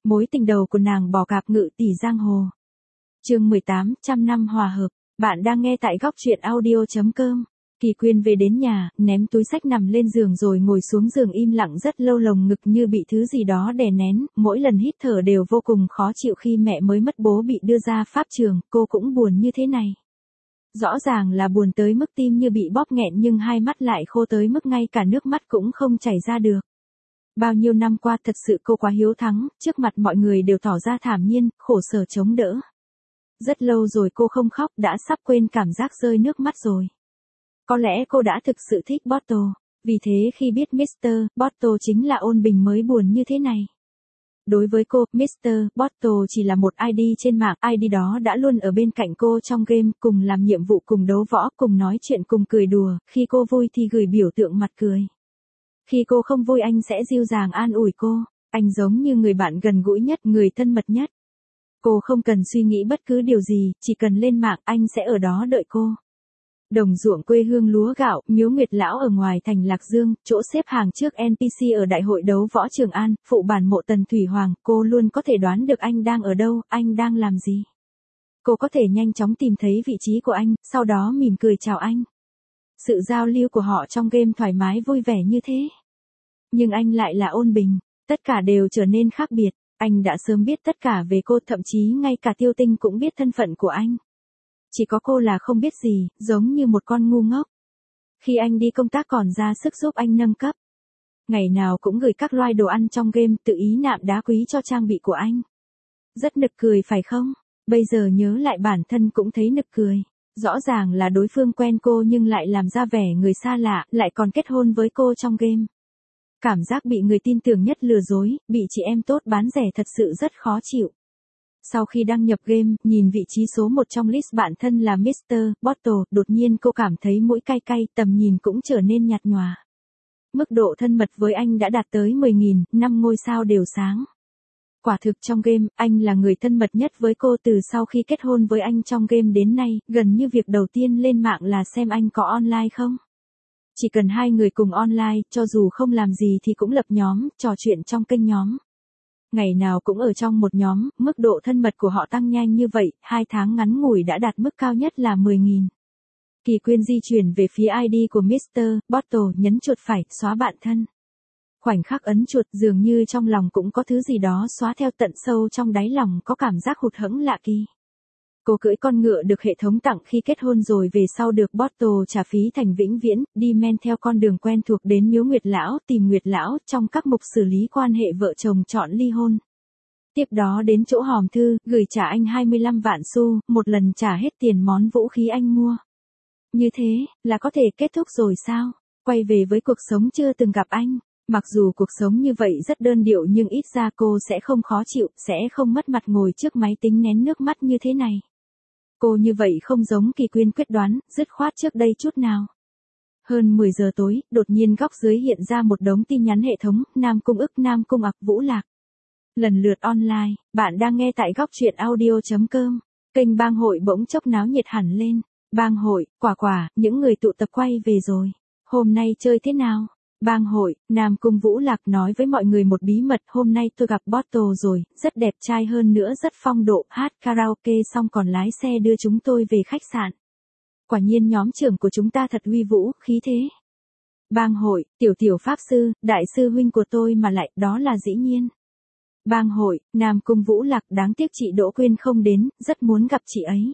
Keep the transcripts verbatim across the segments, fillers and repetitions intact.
Mối tình đầu của nàng bò cạp ngự tỷ giang hồ. Chương mười tám, trăm năm hòa hợp. Bạn đang nghe tại góc truyện audio chấm com. Kỳ Quyên về đến nhà, ném túi xách nằm lên giường rồi ngồi xuống giường im lặng rất lâu, lồng ngực như bị thứ gì đó đè nén, mỗi lần hít thở đều vô cùng khó chịu. Khi mẹ mới mất bố bị đưa ra pháp trường, cô cũng buồn như thế này. Rõ ràng là buồn tới mức tim như bị bóp nghẹn, nhưng hai mắt lại khô tới mức ngay cả nước mắt cũng không chảy ra được. Bao nhiêu năm qua thật sự cô quá hiếu thắng, trước mặt mọi người đều tỏ ra thản nhiên, khổ sở chống đỡ. Rất lâu rồi cô không khóc, đã sắp quên cảm giác rơi nước mắt rồi. Có lẽ cô đã thực sự thích Bottle, vì thế khi biết mít tơ Bottle chính là Ôn Bình mới buồn như thế này. Đối với cô, mít tơ Bottle chỉ là một i đê trên mạng, i đê đó đã luôn ở bên cạnh cô trong game, cùng làm nhiệm vụ, cùng đấu võ, cùng nói chuyện, cùng cười đùa, khi cô vui thì gửi biểu tượng mặt cười. Khi cô không vui anh sẽ dịu dàng an ủi cô, anh giống như người bạn gần gũi nhất, người thân mật nhất. Cô không cần suy nghĩ bất cứ điều gì, chỉ cần lên mạng, anh sẽ ở đó đợi cô. Đồng ruộng quê hương lúa gạo, Miếu Nguyệt Lão ở ngoài thành Lạc Dương, chỗ xếp hàng trước en pê xê ở đại hội đấu võ Trường An, phụ bản mộ Tần Thủy Hoàng, cô luôn có thể đoán được anh đang ở đâu, anh đang làm gì. Cô có thể nhanh chóng tìm thấy vị trí của anh, sau đó mỉm cười chào anh. Sự giao lưu của họ trong game thoải mái vui vẻ như thế. Nhưng anh lại là Ôn Bình, tất cả đều trở nên khác biệt. Anh đã sớm biết tất cả về cô, thậm chí ngay cả Tiêu Tinh cũng biết thân phận của anh. Chỉ có cô là không biết gì, giống như một con ngu ngốc. Khi anh đi công tác còn ra sức giúp anh nâng cấp. Ngày nào cũng gửi các loại đồ ăn trong game, tự ý nạm đá quý cho trang bị của anh. Rất nực cười phải không? Bây giờ nhớ lại bản thân cũng thấy nực cười. Rõ ràng là đối phương quen cô nhưng lại làm ra vẻ người xa lạ, lại còn kết hôn với cô trong game. Cảm giác bị người tin tưởng nhất lừa dối, bị chị em tốt bán rẻ thật sự rất khó chịu. Sau khi đăng nhập game, nhìn vị trí số một trong list bạn thân là mít tơ Bottle, đột nhiên cô cảm thấy mũi cay cay, tầm nhìn cũng trở nên nhạt nhòa. Mức độ thân mật với anh đã đạt tới mười nghìn, năm ngôi sao đều sáng. Quả thực trong game, anh là người thân mật nhất với cô từ sau khi kết hôn với anh trong game đến nay, gần như việc đầu tiên lên mạng là xem anh có online không. Chỉ cần hai người cùng online, cho dù không làm gì thì cũng lập nhóm, trò chuyện trong kênh nhóm. Ngày nào cũng ở trong một nhóm, mức độ thân mật của họ tăng nhanh như vậy, hai tháng ngắn ngủi đã đạt mức cao nhất là mười nghìn. Kỳ Quyên di chuyển về phía i đê của mít tơ Bottle, nhấn chuột phải, xóa bạn thân. Khoảnh khắc ấn chuột, dường như trong lòng cũng có thứ gì đó xóa theo tận sâu trong đáy lòng, có cảm giác hụt hẫng lạ kỳ. Cô cưỡi con ngựa được hệ thống tặng khi kết hôn rồi về sau được Bottle trả phí thành vĩnh viễn, đi men theo con đường quen thuộc đến Miếu Nguyệt Lão, tìm Nguyệt Lão, trong các mục xử lý quan hệ vợ chồng chọn ly hôn. Tiếp đó đến chỗ hòm thư, gửi trả anh hai mươi lăm vạn xu, một lần trả hết tiền món vũ khí anh mua. Như thế, là có thể kết thúc rồi sao? Quay về với cuộc sống chưa từng gặp anh. Mặc dù cuộc sống như vậy rất đơn điệu nhưng ít ra cô sẽ không khó chịu, sẽ không mất mặt ngồi trước máy tính nén nước mắt như thế này. Cô như vậy không giống Kỳ Quyên quyết đoán, dứt khoát trước đây chút nào. Hơn mười giờ tối, đột nhiên góc dưới hiện ra một đống tin nhắn hệ thống, Nam Cung ức, Nam Cung ặc, Vũ Lạc. Lần lượt online, bạn đang nghe tại góc truyện audio chấm com. Kênh bang hội bỗng chốc náo nhiệt hẳn lên. Bang hội, quả quả, những người tụ tập quay về rồi. Hôm nay chơi thế nào? Bang hội, Nam Cung Vũ Lạc nói với mọi người một bí mật, hôm nay tôi gặp Bottle rồi, rất đẹp trai hơn nữa rất phong độ, hát karaoke xong còn lái xe đưa chúng tôi về khách sạn. Quả nhiên nhóm trưởng của chúng ta thật uy vũ, khí thế. Bang hội, tiểu tiểu pháp sư, đại sư huynh của tôi mà lại, đó là dĩ nhiên. Bang hội, Nam Cung Vũ Lạc, đáng tiếc chị Đỗ Quyên không đến, rất muốn gặp chị ấy.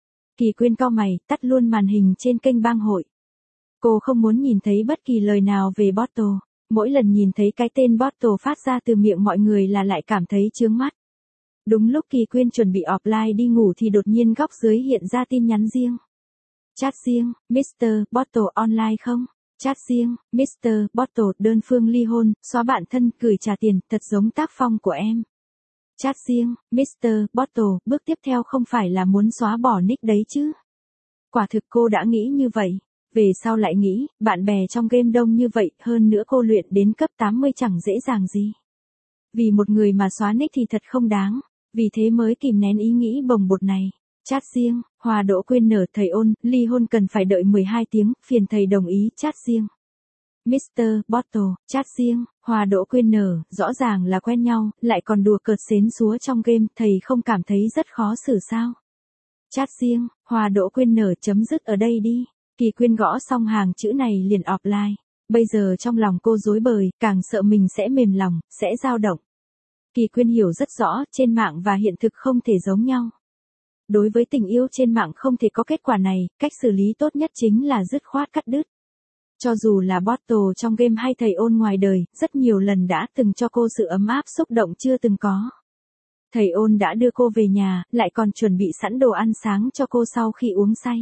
Kỳ Quyên cau mày, tắt luôn màn hình trên kênh bang hội. Cô không muốn nhìn thấy bất kỳ lời nào về Bottle. Mỗi lần nhìn thấy cái tên Bottle phát ra từ miệng mọi người là lại cảm thấy chướng mắt. Đúng lúc Kỳ Quyên chuẩn bị offline đi ngủ thì đột nhiên góc dưới hiện ra tin nhắn riêng. Chat riêng, mít tơ Bottle online không? Chat riêng, mít tơ Bottle đơn phương ly hôn, xóa bạn thân, gửi trả tiền, thật giống tác phong của em. Chat riêng, mít tơ Bottle, bước tiếp theo không phải là muốn xóa bỏ nick đấy chứ? Quả thực cô đã nghĩ như vậy. Về sau lại nghĩ, bạn bè trong game đông như vậy, hơn nữa cô luyện đến cấp tám mươi chẳng dễ dàng gì. Vì một người mà xóa nick thì thật không đáng, vì thế mới kìm nén ý nghĩ bồng bột này. Chat riêng, Hòa Đỗ Quyên nở, thầy Ôn, ly hôn cần phải đợi mười hai tiếng, phiền thầy đồng ý, chat riêng. mít tơ Bottle, chat riêng, Hoa Đỗ Quyên nở, rõ ràng là quen nhau, lại còn đùa cợt xến xúa trong game, thầy không cảm thấy rất khó xử sao? Chat riêng, Hoa Đỗ Quyên nở chấm dứt ở đây đi. Kỳ Quyên gõ xong hàng chữ này liền offline. Bây giờ trong lòng cô rối bời, càng sợ mình sẽ mềm lòng, sẽ dao động. Kỳ Quyên hiểu rất rõ, trên mạng và hiện thực không thể giống nhau. Đối với tình yêu trên mạng không thể có kết quả này, cách xử lý tốt nhất chính là dứt khoát cắt đứt. Cho dù là Bottle trong game hay thầy ôn ngoài đời, rất nhiều lần đã từng cho cô sự ấm áp xúc động chưa từng có. Thầy ôn đã đưa cô về nhà, lại còn chuẩn bị sẵn đồ ăn sáng cho cô sau khi uống say.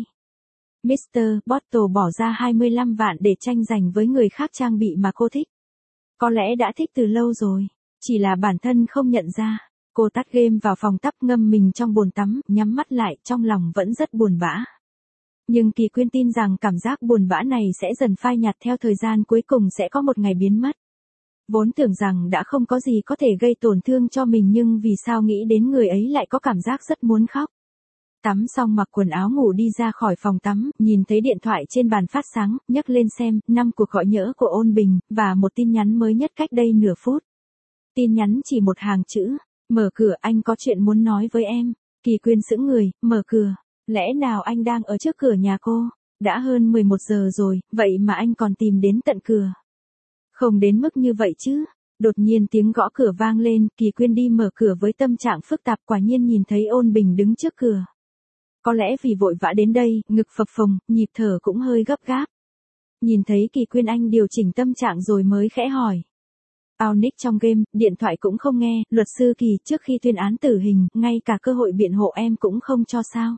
mít tơ Bottle bỏ ra hai mươi lăm vạn để tranh giành với người khác trang bị mà cô thích. Có lẽ đã thích từ lâu rồi, chỉ là bản thân không nhận ra. Cô tắt game vào phòng tắm ngâm mình trong bồn tắm, nhắm mắt lại, trong lòng vẫn rất buồn bã. Nhưng Kỳ Quyên tin rằng cảm giác buồn bã này sẽ dần phai nhạt theo thời gian, cuối cùng sẽ có một ngày biến mất. Vốn tưởng rằng đã không có gì có thể gây tổn thương cho mình, nhưng vì sao nghĩ đến người ấy lại có cảm giác rất muốn khóc. Tắm xong mặc quần áo ngủ đi ra khỏi phòng tắm, nhìn thấy điện thoại trên bàn phát sáng, nhấc lên xem, năm cuộc gọi nhỡ của Ôn Bình, và một tin nhắn mới nhất cách đây nửa phút. Tin nhắn chỉ một hàng chữ, mở cửa, anh có chuyện muốn nói với em. Kỳ Quyên sững người, mở cửa, lẽ nào anh đang ở trước cửa nhà cô? Đã hơn mười một giờ rồi, vậy mà anh còn tìm đến tận cửa. Không đến mức như vậy chứ. Đột nhiên tiếng gõ cửa vang lên, Kỳ Quyên đi mở cửa với tâm trạng phức tạp, quả nhiên nhìn thấy Ôn Bình đứng trước cửa. Có lẽ vì vội vã đến đây, ngực phập phồng, nhịp thở cũng hơi gấp gáp. Nhìn thấy Kỳ Quyên anh điều chỉnh tâm trạng rồi mới khẽ hỏi. Ao nick trong game, điện thoại cũng không nghe, luật sư Kỳ, trước khi tuyên án tử hình, ngay cả cơ hội biện hộ em cũng không cho sao?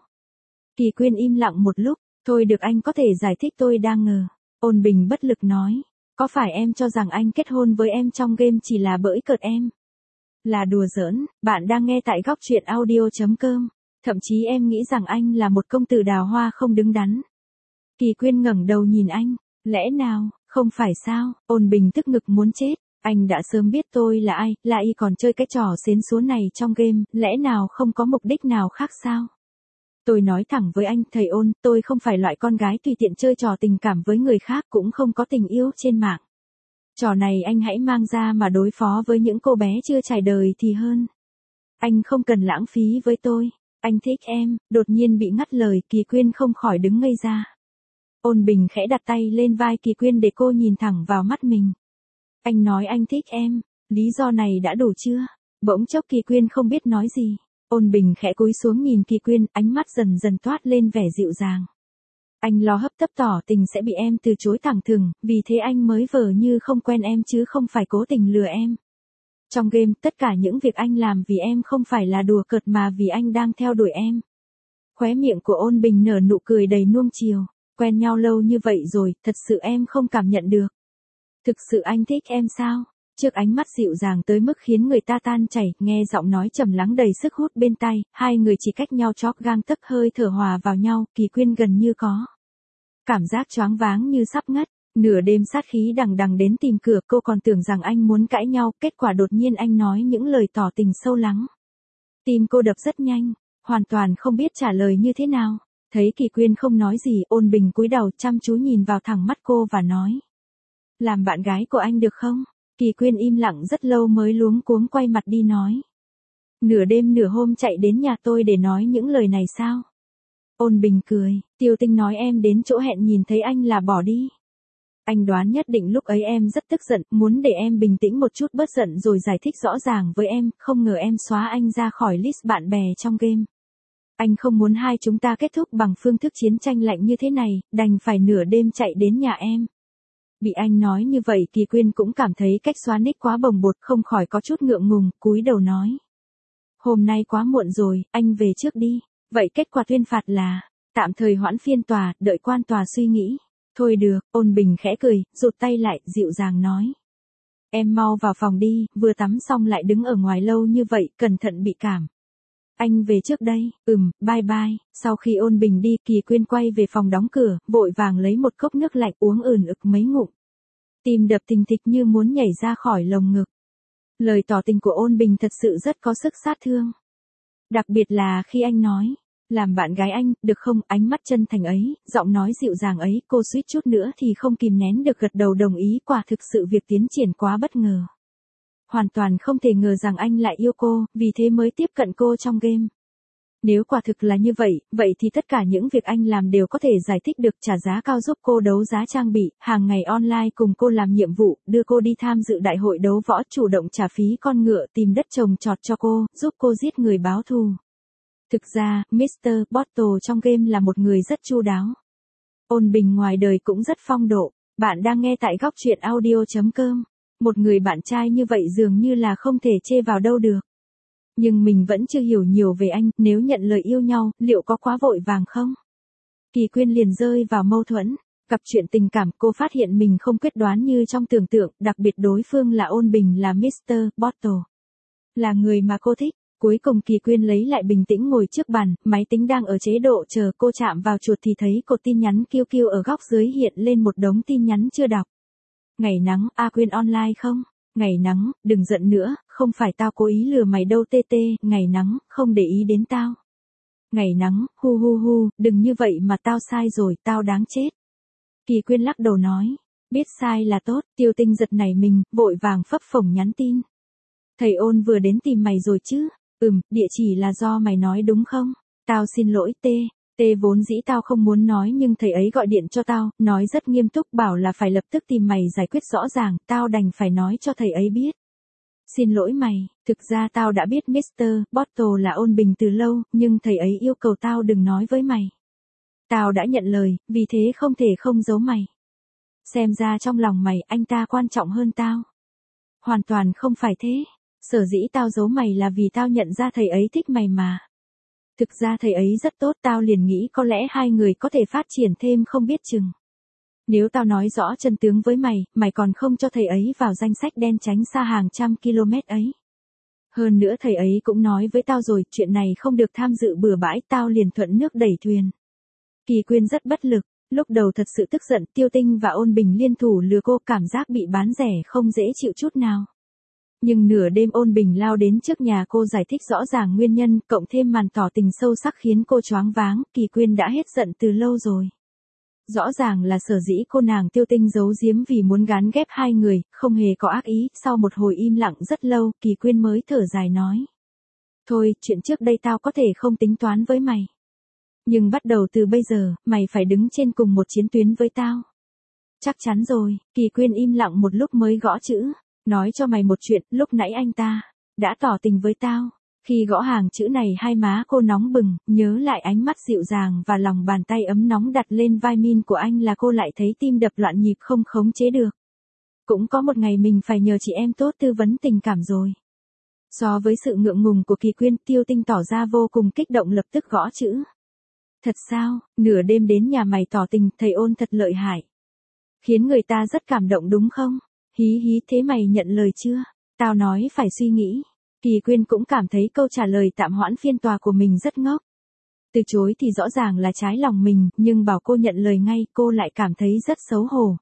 Kỳ Quyên im lặng một lúc, thôi được, anh có thể giải thích, tôi đang ngờ. Ôn Bình bất lực nói, có phải em cho rằng anh kết hôn với em trong game chỉ là bỡi cợt em? Là đùa giỡn, bạn đang nghe tại góc truyện audio chấm com. Thậm chí em nghĩ rằng anh là một công tử đào hoa không đứng đắn. Kỳ Quyên ngẩng đầu nhìn anh, lẽ nào, không phải sao? Ôn Bình tức ngực muốn chết. Anh đã sớm biết tôi là ai, lại còn chơi cái trò xến xúa này trong game, lẽ nào không có mục đích nào khác sao? Tôi nói thẳng với anh, thầy Ôn, tôi không phải loại con gái tùy tiện chơi trò tình cảm với người khác, cũng không có tình yêu trên mạng. Trò này anh hãy mang ra mà đối phó với những cô bé chưa trải đời thì hơn. Anh không cần lãng phí với tôi. Anh thích em. Đột nhiên bị ngắt lời, Kỳ Quyên không khỏi đứng ngây ra. Ôn Bình khẽ đặt tay lên vai Kỳ Quyên để cô nhìn thẳng vào mắt mình. Anh nói anh thích em, lý do này đã đủ chưa? Bỗng chốc Kỳ Quyên không biết nói gì. Ôn Bình khẽ cúi xuống nhìn Kỳ Quyên, ánh mắt dần dần toát lên vẻ dịu dàng. Anh lo hấp tấp tỏ tình sẽ bị em từ chối thẳng thừng, vì thế anh mới vờ như không quen em chứ không phải cố tình lừa em. Trong game, tất cả những việc anh làm vì em không phải là đùa cợt mà vì anh đang theo đuổi em. Khóe miệng của Ôn Bình nở nụ cười đầy nuông chiều. Quen nhau lâu như vậy rồi, thật sự em không cảm nhận được. Thực sự anh thích em sao? Trước ánh mắt dịu dàng tới mức khiến người ta tan chảy, nghe giọng nói trầm lắng đầy sức hút bên tai, hai người chỉ cách nhau chóp gang tấc, hơi thở hòa vào nhau, Kỳ Quyên gần như có cảm giác choáng váng như sắp ngất. Nửa đêm sát khí đằng đằng đến tìm cửa, cô còn tưởng rằng anh muốn cãi nhau, kết quả đột nhiên anh nói những lời tỏ tình sâu lắng. Tim cô đập rất nhanh, hoàn toàn không biết trả lời như thế nào. Thấy Kỳ Quyên không nói gì, Ôn Bình cúi đầu chăm chú nhìn vào thẳng mắt cô và nói. Làm bạn gái của anh được không? Kỳ Quyên im lặng rất lâu mới luống cuống quay mặt đi nói. Nửa đêm nửa hôm chạy đến nhà tôi để nói những lời này sao? Ôn Bình cười, Tiêu Tinh nói em đến chỗ hẹn nhìn thấy anh là bỏ đi. Anh đoán nhất định lúc ấy em rất tức giận, muốn để em bình tĩnh một chút bớt giận rồi giải thích rõ ràng với em, không ngờ em xóa anh ra khỏi list bạn bè trong game. Anh không muốn hai chúng ta kết thúc bằng phương thức chiến tranh lạnh như thế này, đành phải nửa đêm chạy đến nhà em. Bị anh nói như vậy, Kỳ Quyên cũng cảm thấy cách xóa nick quá bồng bột, không khỏi có chút ngượng ngùng, cúi đầu nói. Hôm nay quá muộn rồi, anh về trước đi. Vậy kết quả tuyên phạt là, tạm thời hoãn phiên tòa, đợi quan tòa suy nghĩ. Thôi được, Ôn Bình khẽ cười, rụt tay lại, dịu dàng nói. Em mau vào phòng đi, vừa tắm xong lại đứng ở ngoài lâu như vậy, cẩn thận bị cảm. Anh về trước đây, ừm, bye bye. Sau khi Ôn Bình đi, Kỳ Quyên quay về phòng đóng cửa, vội vàng lấy một cốc nước lạnh uống ửn ực mấy ngụm. Tim đập thình thịch như muốn nhảy ra khỏi lồng ngực. Lời tỏ tình của Ôn Bình thật sự rất có sức sát thương. Đặc biệt là khi anh nói, Làm bạn gái anh, được không? Ánh mắt chân thành ấy, giọng nói dịu dàng ấy, cô suýt chút nữa thì không kìm nén được gật đầu đồng ý, quả thực sự việc tiến triển quá bất ngờ. Hoàn toàn không thể ngờ rằng anh lại yêu cô, vì thế mới tiếp cận cô trong game. Nếu quả thực là như vậy, vậy thì tất cả những việc anh làm đều có thể giải thích được, trả giá cao giúp cô đấu giá trang bị, hàng ngày online cùng cô làm nhiệm vụ, đưa cô đi tham dự đại hội đấu võ, chủ động trả phí con ngựa, tìm đất trồng trọt cho cô, giúp cô giết người báo thù. Thực ra, mít tơ Bottle trong game là một người rất chu đáo. Ôn Bình ngoài đời cũng rất phong độ. Bạn đang nghe tại góc truyện audio chấm com. Một người bạn trai như vậy dường như là không thể chê vào đâu được. Nhưng mình vẫn chưa hiểu nhiều về anh, nếu nhận lời yêu nhau, liệu có quá vội vàng không? Kỳ Quyên liền rơi vào mâu thuẫn. Gặp chuyện tình cảm, cô phát hiện mình không quyết đoán như trong tưởng tượng, đặc biệt đối phương là Ôn Bình, là mít tơ Bottle. Là người mà cô thích. Cuối cùng Kỳ Quyên lấy lại bình tĩnh ngồi trước bàn, máy tính đang ở chế độ chờ, cô chạm vào chuột thì thấy cột tin nhắn kiu kiu ở góc dưới hiện lên một đống tin nhắn chưa đọc. Ngày nắng, A Quyên online không? Ngày nắng, đừng giận nữa, không phải tao cố ý lừa mày đâu tê tê, ngày nắng, không để ý đến tao. Ngày nắng, hu hu hu, đừng như vậy mà tao sai rồi, tao đáng chết. Kỳ Quyên lắc đầu nói, biết sai là tốt, Tiêu Tinh giật nảy mình, vội vàng phấp phồng nhắn tin. Thầy Ôn vừa đến tìm mày rồi chứ? Ừm, địa chỉ là do mày nói đúng không? Tao xin lỗi T, T vốn dĩ tao không muốn nói nhưng thầy ấy gọi điện cho tao, nói rất nghiêm túc bảo là phải lập tức tìm mày giải quyết rõ ràng, tao đành phải nói cho thầy ấy biết. Xin lỗi mày, thực ra tao đã biết mít tơ Bottle là Ôn Bình từ lâu, nhưng thầy ấy yêu cầu tao đừng nói với mày. Tao đã nhận lời, vì thế không thể không giấu mày. Xem ra trong lòng mày anh ta quan trọng hơn tao. Hoàn toàn không phải thế. Sở dĩ tao giấu mày là vì tao nhận ra thầy ấy thích mày mà. Thực ra thầy ấy rất tốt, tao liền nghĩ có lẽ hai người có thể phát triển thêm không biết chừng. Nếu tao nói rõ chân tướng với mày, mày còn không cho thầy ấy vào danh sách đen tránh xa hàng trăm km ấy. Hơn nữa thầy ấy cũng nói với tao rồi, chuyện này không được tham dự bừa bãi, tao liền thuận nước đẩy thuyền. Kỳ Quyên rất bất lực, lúc đầu thật sự tức giận, Tiêu Tinh và Ôn Bình liên thủ lừa cô, cảm giác bị bán rẻ không dễ chịu chút nào. Nhưng nửa đêm Ôn Bình lao đến trước nhà cô giải thích rõ ràng nguyên nhân, cộng thêm màn tỏ tình sâu sắc khiến cô choáng váng, Kỳ Quyên đã hết giận từ lâu rồi. Rõ ràng là sở dĩ cô nàng Tiêu Tinh giấu giếm vì muốn gán ghép hai người, không hề có ác ý, sau một hồi im lặng rất lâu, Kỳ Quyên mới thở dài nói. Thôi, chuyện trước đây tao có thể không tính toán với mày. Nhưng bắt đầu từ bây giờ, mày phải đứng trên cùng một chiến tuyến với tao. Chắc chắn rồi, Kỳ Quyên im lặng một lúc mới gõ chữ. Nói cho mày một chuyện, lúc nãy anh ta đã tỏ tình với tao. Khi gõ hàng chữ này hai má cô nóng bừng, nhớ lại ánh mắt dịu dàng và lòng bàn tay ấm nóng đặt lên vai Min của anh là cô lại thấy tim đập loạn nhịp không khống chế được. Cũng có một ngày mình phải nhờ chị em tốt tư vấn tình cảm rồi. So với sự ngượng ngùng của Kỳ Quyên, Tiêu Tinh tỏ ra vô cùng kích động lập tức gõ chữ. Thật sao, nửa đêm đến nhà mày tỏ tình, thầy Ôn thật lợi hại. Khiến người ta rất cảm động đúng không? Hí hí, thế mày nhận lời chưa? Tao nói phải suy nghĩ. Kỳ Quyên cũng cảm thấy câu trả lời tạm hoãn phiên tòa của mình rất ngốc. Từ chối thì rõ ràng là trái lòng mình, nhưng bảo cô nhận lời ngay, cô lại cảm thấy rất xấu hổ.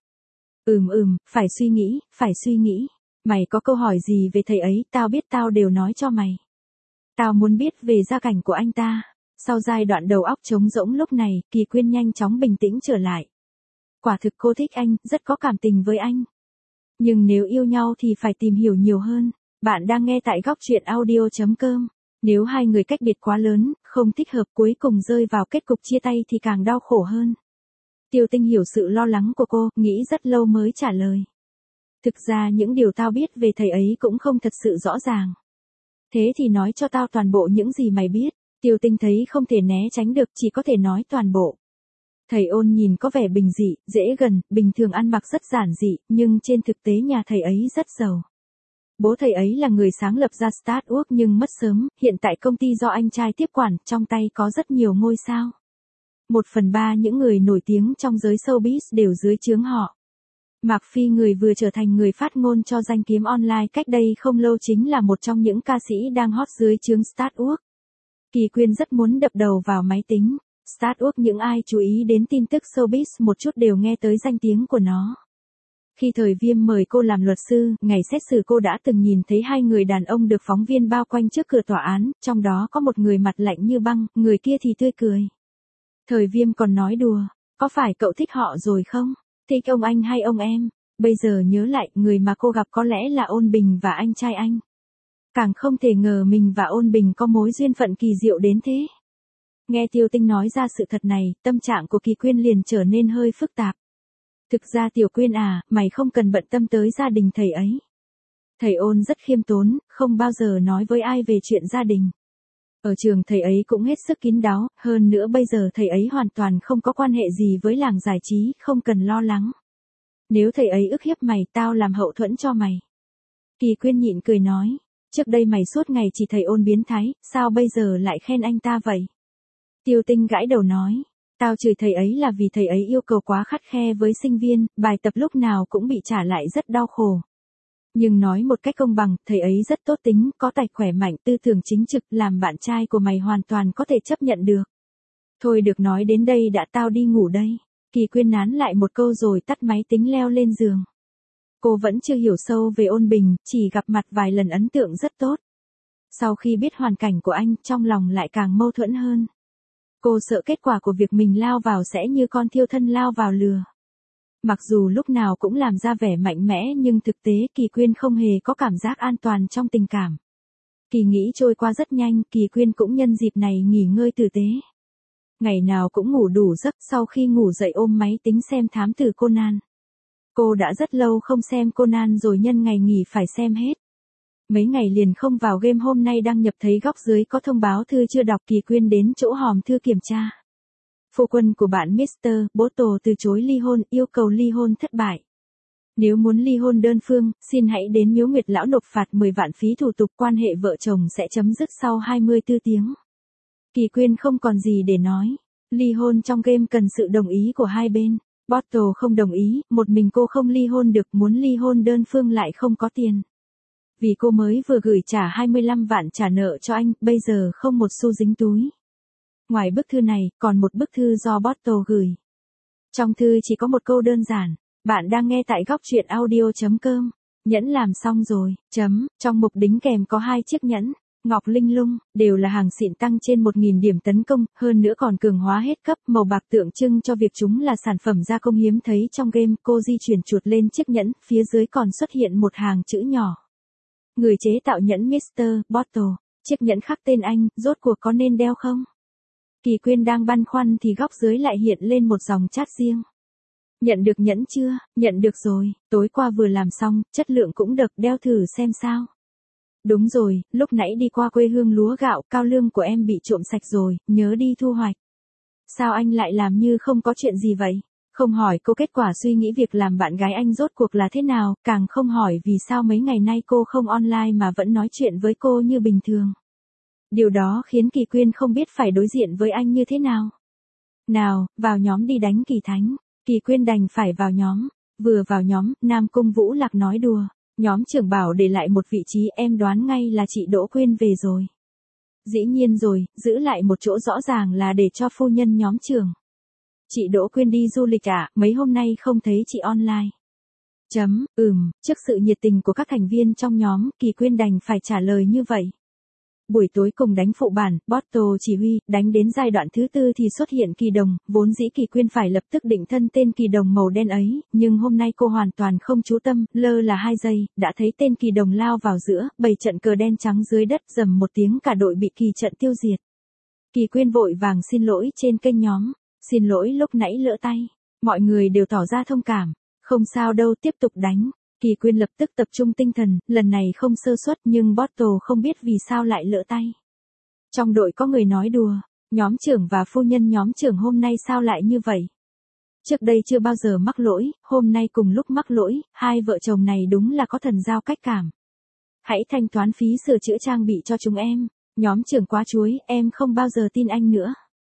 Ừm ừm, phải suy nghĩ, phải suy nghĩ. Mày có câu hỏi gì về thầy ấy, tao biết tao đều nói cho mày. Tao muốn biết về gia cảnh của anh ta. Sau giai đoạn đầu óc trống rỗng lúc này, Kỳ Quyên nhanh chóng bình tĩnh trở lại. Quả thực cô thích anh, rất có cảm tình với anh. Nhưng nếu yêu nhau thì phải tìm hiểu nhiều hơn. Bạn đang nghe tại góc truyện audio chấm com. Nếu hai người cách biệt quá lớn, không thích hợp cuối cùng rơi vào kết cục chia tay thì càng đau khổ hơn. Tiêu Tinh hiểu sự lo lắng của cô, nghĩ rất lâu mới trả lời. Thực ra những điều tao biết về thầy ấy cũng không thật sự rõ ràng. Thế thì nói cho tao toàn bộ những gì mày biết. Tiêu Tinh thấy không thể né tránh được, chỉ có thể nói toàn bộ. Thầy Ôn nhìn có vẻ bình dị, dễ gần, bình thường ăn mặc rất giản dị, nhưng trên thực tế nhà thầy ấy rất giàu. Bố thầy ấy là người sáng lập ra Startwork nhưng mất sớm, hiện tại công ty do anh trai tiếp quản, trong tay có rất nhiều ngôi sao. Một phần ba những người nổi tiếng trong giới showbiz đều dưới trướng họ. Mạc Phi, người vừa trở thành người phát ngôn cho danh kiếm online cách đây không lâu, chính là một trong những ca sĩ đang hot dưới trướng Startwork. Kỳ Quyên rất muốn đập đầu vào máy tính. Startwork, những ai chú ý đến tin tức showbiz một chút đều nghe tới danh tiếng của nó. Khi thời Viêm mời cô làm luật sư, ngày xét xử cô đã từng nhìn thấy hai người đàn ông được phóng viên bao quanh trước cửa tòa án, trong đó có một người mặt lạnh như băng, người kia thì tươi cười. Thời Viêm còn nói đùa, có phải cậu thích họ rồi không? Thích ông anh hay ông em? Bây giờ nhớ lại, người mà cô gặp có lẽ là Ôn Bình và anh trai anh. Càng không thể ngờ mình và Ôn Bình có mối duyên phận kỳ diệu đến thế. Nghe Tiêu Tinh nói ra sự thật này, tâm trạng của Kỳ Quyên liền trở nên hơi phức tạp. Thực ra Tiểu Quyên à, mày không cần bận tâm tới gia đình thầy ấy. Thầy Ôn rất khiêm tốn, không bao giờ nói với ai về chuyện gia đình. Ở trường thầy ấy cũng hết sức kín đáo, hơn nữa bây giờ thầy ấy hoàn toàn không có quan hệ gì với làng giải trí, không cần lo lắng. Nếu thầy ấy ức hiếp mày, tao làm hậu thuẫn cho mày. Kỳ Quyên nhịn cười nói, trước đây mày suốt ngày chỉ thầy Ôn biến thái, sao bây giờ lại khen anh ta vậy? Tiêu Tinh gãi đầu nói, tao chửi thầy ấy là vì thầy ấy yêu cầu quá khắt khe với sinh viên, bài tập lúc nào cũng bị trả lại rất đau khổ. Nhưng nói một cách công bằng, thầy ấy rất tốt tính, có tài khỏe mạnh, tư tưởng chính trực, làm bạn trai của mày hoàn toàn có thể chấp nhận được. Thôi được nói đến đây đã, tao đi ngủ đây. Kỳ Quyên nán lại một câu rồi tắt máy tính leo lên giường. Cô vẫn chưa hiểu sâu về Ôn Bình, chỉ gặp mặt vài lần ấn tượng rất tốt. Sau khi biết hoàn cảnh của anh, trong lòng lại càng mâu thuẫn hơn. Cô sợ kết quả của việc mình lao vào sẽ như con thiêu thân lao vào lửa. Mặc dù lúc nào cũng làm ra vẻ mạnh mẽ nhưng thực tế Kỳ Quyên không hề có cảm giác an toàn trong tình cảm. Kỳ nghỉ trôi qua rất nhanh, Kỳ Quyên cũng nhân dịp này nghỉ ngơi tử tế. Ngày nào cũng ngủ đủ giấc, sau khi ngủ dậy ôm máy tính xem Thám Tử Conan. Cô đã rất lâu không xem Conan rồi, nhân ngày nghỉ phải xem hết. Mấy ngày liền không vào game, hôm nay đăng nhập thấy góc dưới có thông báo thư chưa đọc. Kỳ Quyên đến chỗ hòm thư kiểm tra. Phu quân của bạn mít tơ Bottle từ chối ly hôn, yêu cầu ly hôn thất bại. Nếu muốn ly hôn đơn phương, xin hãy đến Miếu Nguyệt Lão nộp phạt mười vạn phí thủ tục, quan hệ vợ chồng sẽ chấm dứt sau hai mươi tư tiếng. Kỳ Quyên không còn gì để nói. Ly hôn trong game cần sự đồng ý của hai bên. Bottle không đồng ý, một mình cô không ly hôn được, muốn ly hôn đơn phương lại không có tiền. Vì cô mới vừa gửi trả hai mươi lăm vạn trả nợ cho anh, bây giờ không một xu dính túi. Ngoài bức thư này, còn một bức thư do Bottle gửi. Trong thư chỉ có một câu đơn giản, bạn đang nghe tại góc truyện audio chấm com. Nhẫn làm xong rồi, chấm, trong mục đính kèm có hai chiếc nhẫn, ngọc linh lung, đều là hàng xịn tăng trên một nghìn điểm tấn công, hơn nữa còn cường hóa hết cấp, màu bạc tượng trưng cho việc chúng là sản phẩm gia công hiếm thấy trong game. Cô di chuyển chuột lên chiếc nhẫn, phía dưới còn xuất hiện một hàng chữ nhỏ. Người chế tạo nhẫn mít tơ Bottle, chiếc nhẫn khắc tên anh, rốt cuộc có nên đeo không? Kỳ Quyên đang băn khoăn thì góc dưới lại hiện lên một dòng chat riêng. Nhận được nhẫn chưa? Nhận được rồi, tối qua vừa làm xong, chất lượng cũng được, đeo thử xem sao. Đúng rồi, lúc nãy đi qua quê hương lúa gạo, cao lương của em bị trộm sạch rồi, nhớ đi thu hoạch. Sao anh lại làm như không có chuyện gì vậy? Không hỏi cô kết quả suy nghĩ việc làm bạn gái anh rốt cuộc là thế nào, càng không hỏi vì sao mấy ngày nay cô không online mà vẫn nói chuyện với cô như bình thường. Điều đó khiến Kỳ Quyên không biết phải đối diện với anh như thế nào. Nào, vào nhóm đi đánh Kỳ Thánh. Kỳ Quyên đành phải vào nhóm. Vừa vào nhóm, Nam Cung Vũ Lạc nói đùa. Nhóm trưởng bảo để lại một vị trí, em đoán ngay là chị Đỗ Quyên về rồi. Dĩ nhiên rồi, giữ lại một chỗ rõ ràng là để cho phu nhân nhóm trưởng. Chị Đỗ Quyên đi du lịch à, mấy hôm nay không thấy chị online. Chấm, ừm, trước sự nhiệt tình của các thành viên trong nhóm, Kỳ Quyên đành phải trả lời như vậy. Buổi tối cùng đánh phụ bản, Bottle chỉ huy, đánh đến giai đoạn thứ tư thì xuất hiện Kỳ Đồng, vốn dĩ Kỳ Quyên phải lập tức định thân tên Kỳ Đồng màu đen ấy, nhưng hôm nay cô hoàn toàn không chú tâm, lơ là hai giây, đã thấy tên Kỳ Đồng lao vào giữa, bầy trận cờ đen trắng dưới đất, rầm một tiếng cả đội bị Kỳ trận tiêu diệt. Kỳ Quyên vội vàng xin lỗi trên kênh nhóm, xin lỗi lúc nãy lỡ tay, mọi người đều tỏ ra thông cảm, không sao đâu, tiếp tục đánh. Kỳ Quyên lập tức tập trung tinh thần, lần này không sơ suất, nhưng Bottle không biết vì sao lại lỡ tay. Trong đội có người nói đùa, nhóm trưởng và phu nhân nhóm trưởng hôm nay sao lại như vậy? Trước đây chưa bao giờ mắc lỗi, hôm nay cùng lúc mắc lỗi, hai vợ chồng này đúng là có thần giao cách cảm. Hãy thanh toán phí sửa chữa trang bị cho chúng em, nhóm trưởng quá chuối, em không bao giờ tin anh nữa.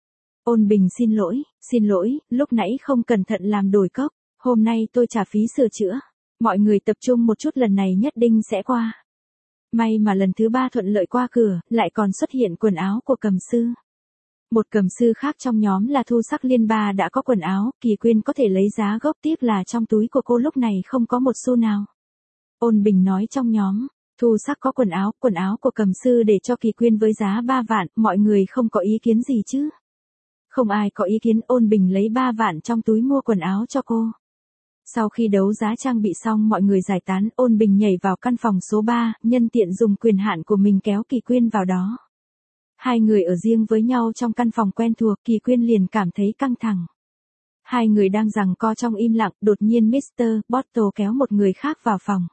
Ôn Bình xin lỗi, xin lỗi, lúc nãy không cẩn thận làm đổi cốc, hôm nay tôi trả phí sửa chữa. Mọi người tập trung một chút, lần này nhất định sẽ qua. May mà lần thứ ba thuận lợi qua cửa, lại còn xuất hiện quần áo của cầm sư. Một cầm sư khác trong nhóm là Thu Sắc Liên Ba đã có quần áo, Kỳ Quyên có thể lấy giá gốc, tiếc là trong túi của cô lúc này không có một xu nào. Ôn Bình nói trong nhóm, Thu Sắc có quần áo, quần áo của cầm sư để cho Kỳ Quyên với giá ba vạn, mọi người không có ý kiến gì chứ? Không ai có ý kiến, Ôn Bình lấy ba vạn trong túi mua quần áo cho cô. Sau khi đấu giá trang bị xong mọi người giải tán, Ôn Bình nhảy vào căn phòng số ba, nhân tiện dùng quyền hạn của mình kéo Kỳ Quyên vào đó. Hai người ở riêng với nhau trong căn phòng quen thuộc, Kỳ Quyên liền cảm thấy căng thẳng. Hai người đang giằng co trong im lặng, đột nhiên mít tơ Bottle kéo một người khác vào phòng.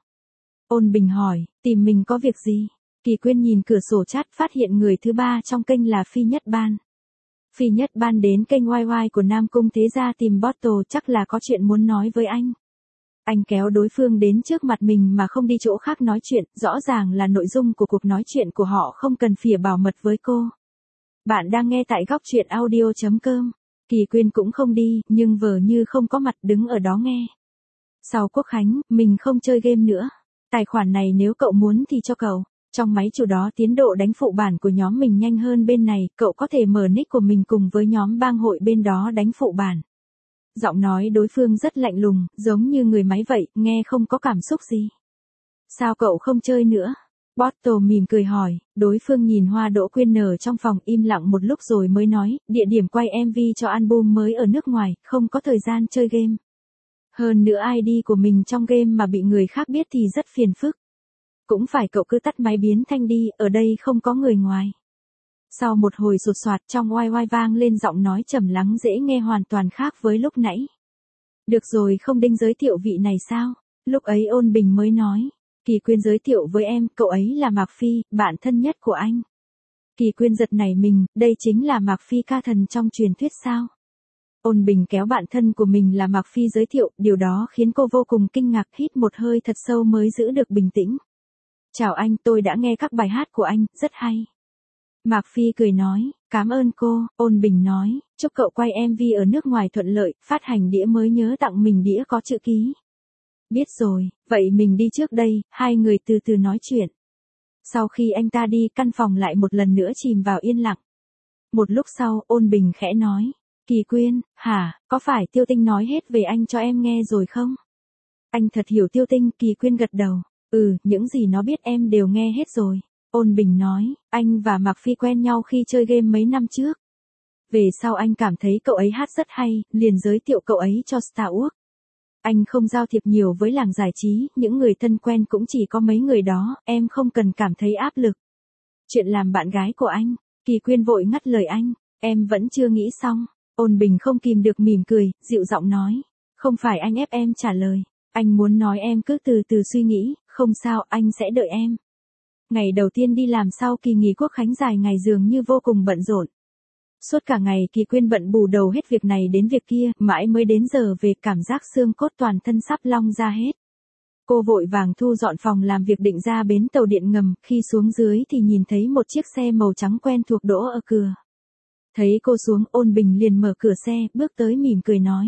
Ôn Bình hỏi, tìm mình có việc gì? Kỳ Quyên nhìn cửa sổ chat phát hiện người thứ ba trong kênh là Phi Nhất Ban. Phi Nhất Ban đến kênh Y Y của Nam Cung Thế Gia tìm Bottle chắc là có chuyện muốn nói với anh. Anh kéo đối phương đến trước mặt mình mà không đi chỗ khác nói chuyện, rõ ràng là nội dung của cuộc nói chuyện của họ không cần phỉa bảo mật với cô. Bạn đang nghe tại góc truyện audio chấm com. Kỳ Quyên cũng không đi, nhưng vờ như không có mặt đứng ở đó nghe. Sau Quốc Khánh, mình không chơi game nữa. Tài khoản này nếu cậu muốn thì cho cậu. Trong máy chủ đó tiến độ đánh phụ bản của nhóm mình nhanh hơn bên này, cậu có thể mở nick của mình cùng với nhóm bang hội bên đó đánh phụ bản. Giọng nói đối phương rất lạnh lùng, giống như người máy vậy, nghe không có cảm xúc gì. Sao cậu không chơi nữa? Bottle mỉm cười hỏi, đối phương nhìn hoa đỗ quyên nở trong phòng im lặng một lúc rồi mới nói, địa điểm quay em vê cho album mới ở nước ngoài, không có thời gian chơi game. Hơn nữa i đê của mình trong game mà bị người khác biết thì rất phiền phức. Cũng phải cậu cứ tắt máy biến thanh đi, ở đây không có người ngoài. Sau một hồi sột soạt trong Y Y vang lên giọng nói trầm lắng dễ nghe hoàn toàn khác với lúc nãy. Được rồi, không định giới thiệu vị này sao? Lúc ấy Ôn Bình mới nói. Kỳ Quyên giới thiệu với em, cậu ấy là Mạc Phi, bạn thân nhất của anh. Kỳ Quyên giật nảy mình, đây chính là Mạc Phi ca thần trong truyền thuyết sao? Ôn Bình kéo bạn thân của mình là Mạc Phi giới thiệu, điều đó khiến cô vô cùng kinh ngạc, hít một hơi thật sâu mới giữ được bình tĩnh. Chào anh, tôi đã nghe các bài hát của anh, rất hay. Mạc Phi cười nói, cảm ơn cô. Ôn Bình nói, chúc cậu quay em vê ở nước ngoài thuận lợi, phát hành đĩa mới nhớ tặng mình đĩa có chữ ký. Biết rồi, vậy mình đi trước đây, hai người từ từ nói chuyện. Sau khi anh ta đi, căn phòng lại một lần nữa chìm vào yên lặng. Một lúc sau, Ôn Bình khẽ nói, Kỳ Quyên, hả, có phải Tiêu Tinh nói hết về anh cho em nghe rồi không? Anh thật hiểu Tiêu Tinh, Kỳ Quyên gật đầu. Ừ, những gì nó biết em đều nghe hết rồi. Ôn Bình nói, anh và Mạc Phi quen nhau khi chơi game mấy năm trước. Về sau anh cảm thấy cậu ấy hát rất hay, liền giới thiệu cậu ấy cho Star Wars. Anh không giao thiệp nhiều với làng giải trí, những người thân quen cũng chỉ có mấy người đó, em không cần cảm thấy áp lực. Chuyện làm bạn gái của anh, Kỳ Quyên vội ngắt lời anh, em vẫn chưa nghĩ xong. Ôn Bình không kìm được mỉm cười, dịu giọng nói, không phải anh ép em trả lời, anh muốn nói em cứ từ từ suy nghĩ, không sao, anh sẽ đợi em. Ngày đầu tiên đi làm sau kỳ nghỉ Quốc Khánh dài ngày dường như vô cùng bận rộn. Suốt cả ngày Kỳ Quyên bận bù đầu hết việc này đến việc kia, mãi mới đến giờ về cảm giác xương cốt toàn thân sắp long ra hết. Cô vội vàng thu dọn phòng làm việc định ra bến tàu điện ngầm, khi xuống dưới thì nhìn thấy một chiếc xe màu trắng quen thuộc đỗ ở cửa. Thấy cô xuống, Ôn Bình liền mở cửa xe, bước tới mỉm cười nói.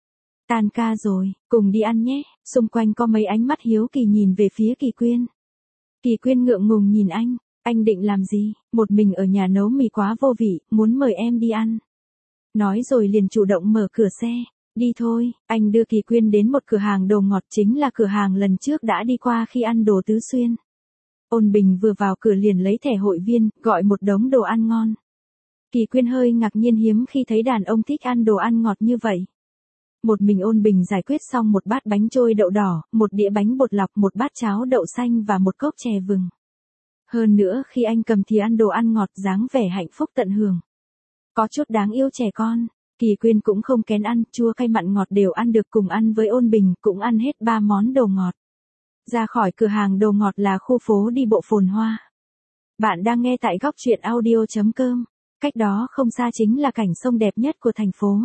Tan ca rồi, cùng đi ăn nhé. Xung quanh có mấy ánh mắt hiếu kỳ nhìn về phía Kỳ Quyên. Kỳ Quyên ngượng ngùng nhìn anh, anh định làm gì? Một mình ở nhà nấu mì quá vô vị, muốn mời em đi ăn. Nói rồi liền chủ động mở cửa xe. Đi thôi, anh đưa Kỳ Quyên đến một cửa hàng đồ ngọt, chính là cửa hàng lần trước đã đi qua khi ăn đồ Tứ Xuyên. Ôn Bình vừa vào cửa liền lấy thẻ hội viên, gọi một đống đồ ăn ngon. Kỳ Quyên hơi ngạc nhiên hiếm khi thấy đàn ông thích ăn đồ ăn ngọt như vậy. Một mình Ôn Bình giải quyết xong một bát bánh trôi đậu đỏ, một đĩa bánh bột lọc, một bát cháo đậu xanh và một cốc chè vừng. Hơn nữa khi anh cầm thì ăn đồ ăn ngọt dáng vẻ hạnh phúc tận hưởng. Có chút đáng yêu trẻ con. Kỳ Quyên cũng không kén ăn, chua cay mặn ngọt đều ăn được, cùng ăn với Ôn Bình, cũng ăn hết ba món đồ ngọt. Ra khỏi cửa hàng đồ ngọt là khu phố đi bộ phồn hoa. Bạn đang nghe tại góc truyện audio chấm com. Cách đó không xa chính là cảnh sông đẹp nhất của thành phố.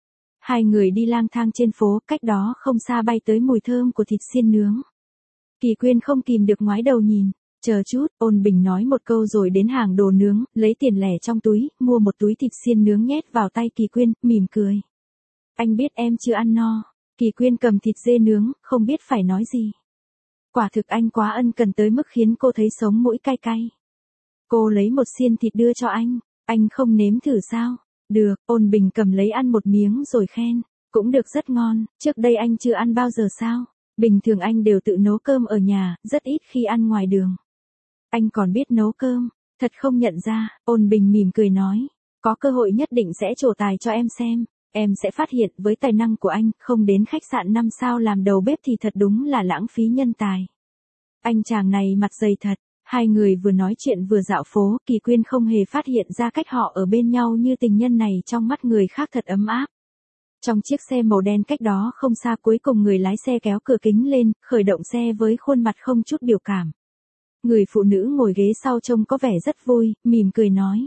Hai người đi lang thang trên phố, cách đó không xa bay tới mùi thơm của thịt xiên nướng. Kỳ Quyên không kìm được ngoái đầu nhìn. Chờ chút, Ôn Bình nói một câu rồi đến hàng đồ nướng, lấy tiền lẻ trong túi, mua một túi thịt xiên nướng nhét vào tay Kỳ Quyên, mỉm cười. Anh biết em chưa ăn no. Kỳ Quyên cầm thịt dê nướng, không biết phải nói gì. Quả thực anh quá ân cần tới mức khiến cô thấy sống mũi cay cay. Cô lấy một xiên thịt đưa cho anh. Anh không nếm thử sao? Được, Ôn Bình cầm lấy ăn một miếng rồi khen. Cũng được, rất ngon, trước đây anh chưa ăn bao giờ sao? Bình thường anh đều tự nấu cơm ở nhà, rất ít khi ăn ngoài đường. Anh còn biết nấu cơm, thật không nhận ra, Ôn Bình mỉm cười nói. Có cơ hội nhất định sẽ trổ tài cho em xem. Em sẽ phát hiện với tài năng của anh, không đến khách sạn năm sao làm đầu bếp thì thật đúng là lãng phí nhân tài. Anh chàng này mặt dày thật. Hai người vừa nói chuyện vừa dạo phố, Kỳ Quyên không hề phát hiện ra cách họ ở bên nhau như tình nhân này trong mắt người khác thật ấm áp. Trong chiếc xe màu đen cách đó không xa, cuối cùng người lái xe kéo cửa kính lên, khởi động xe với khuôn mặt không chút biểu cảm. Người phụ nữ ngồi ghế sau trông có vẻ rất vui, mỉm cười nói.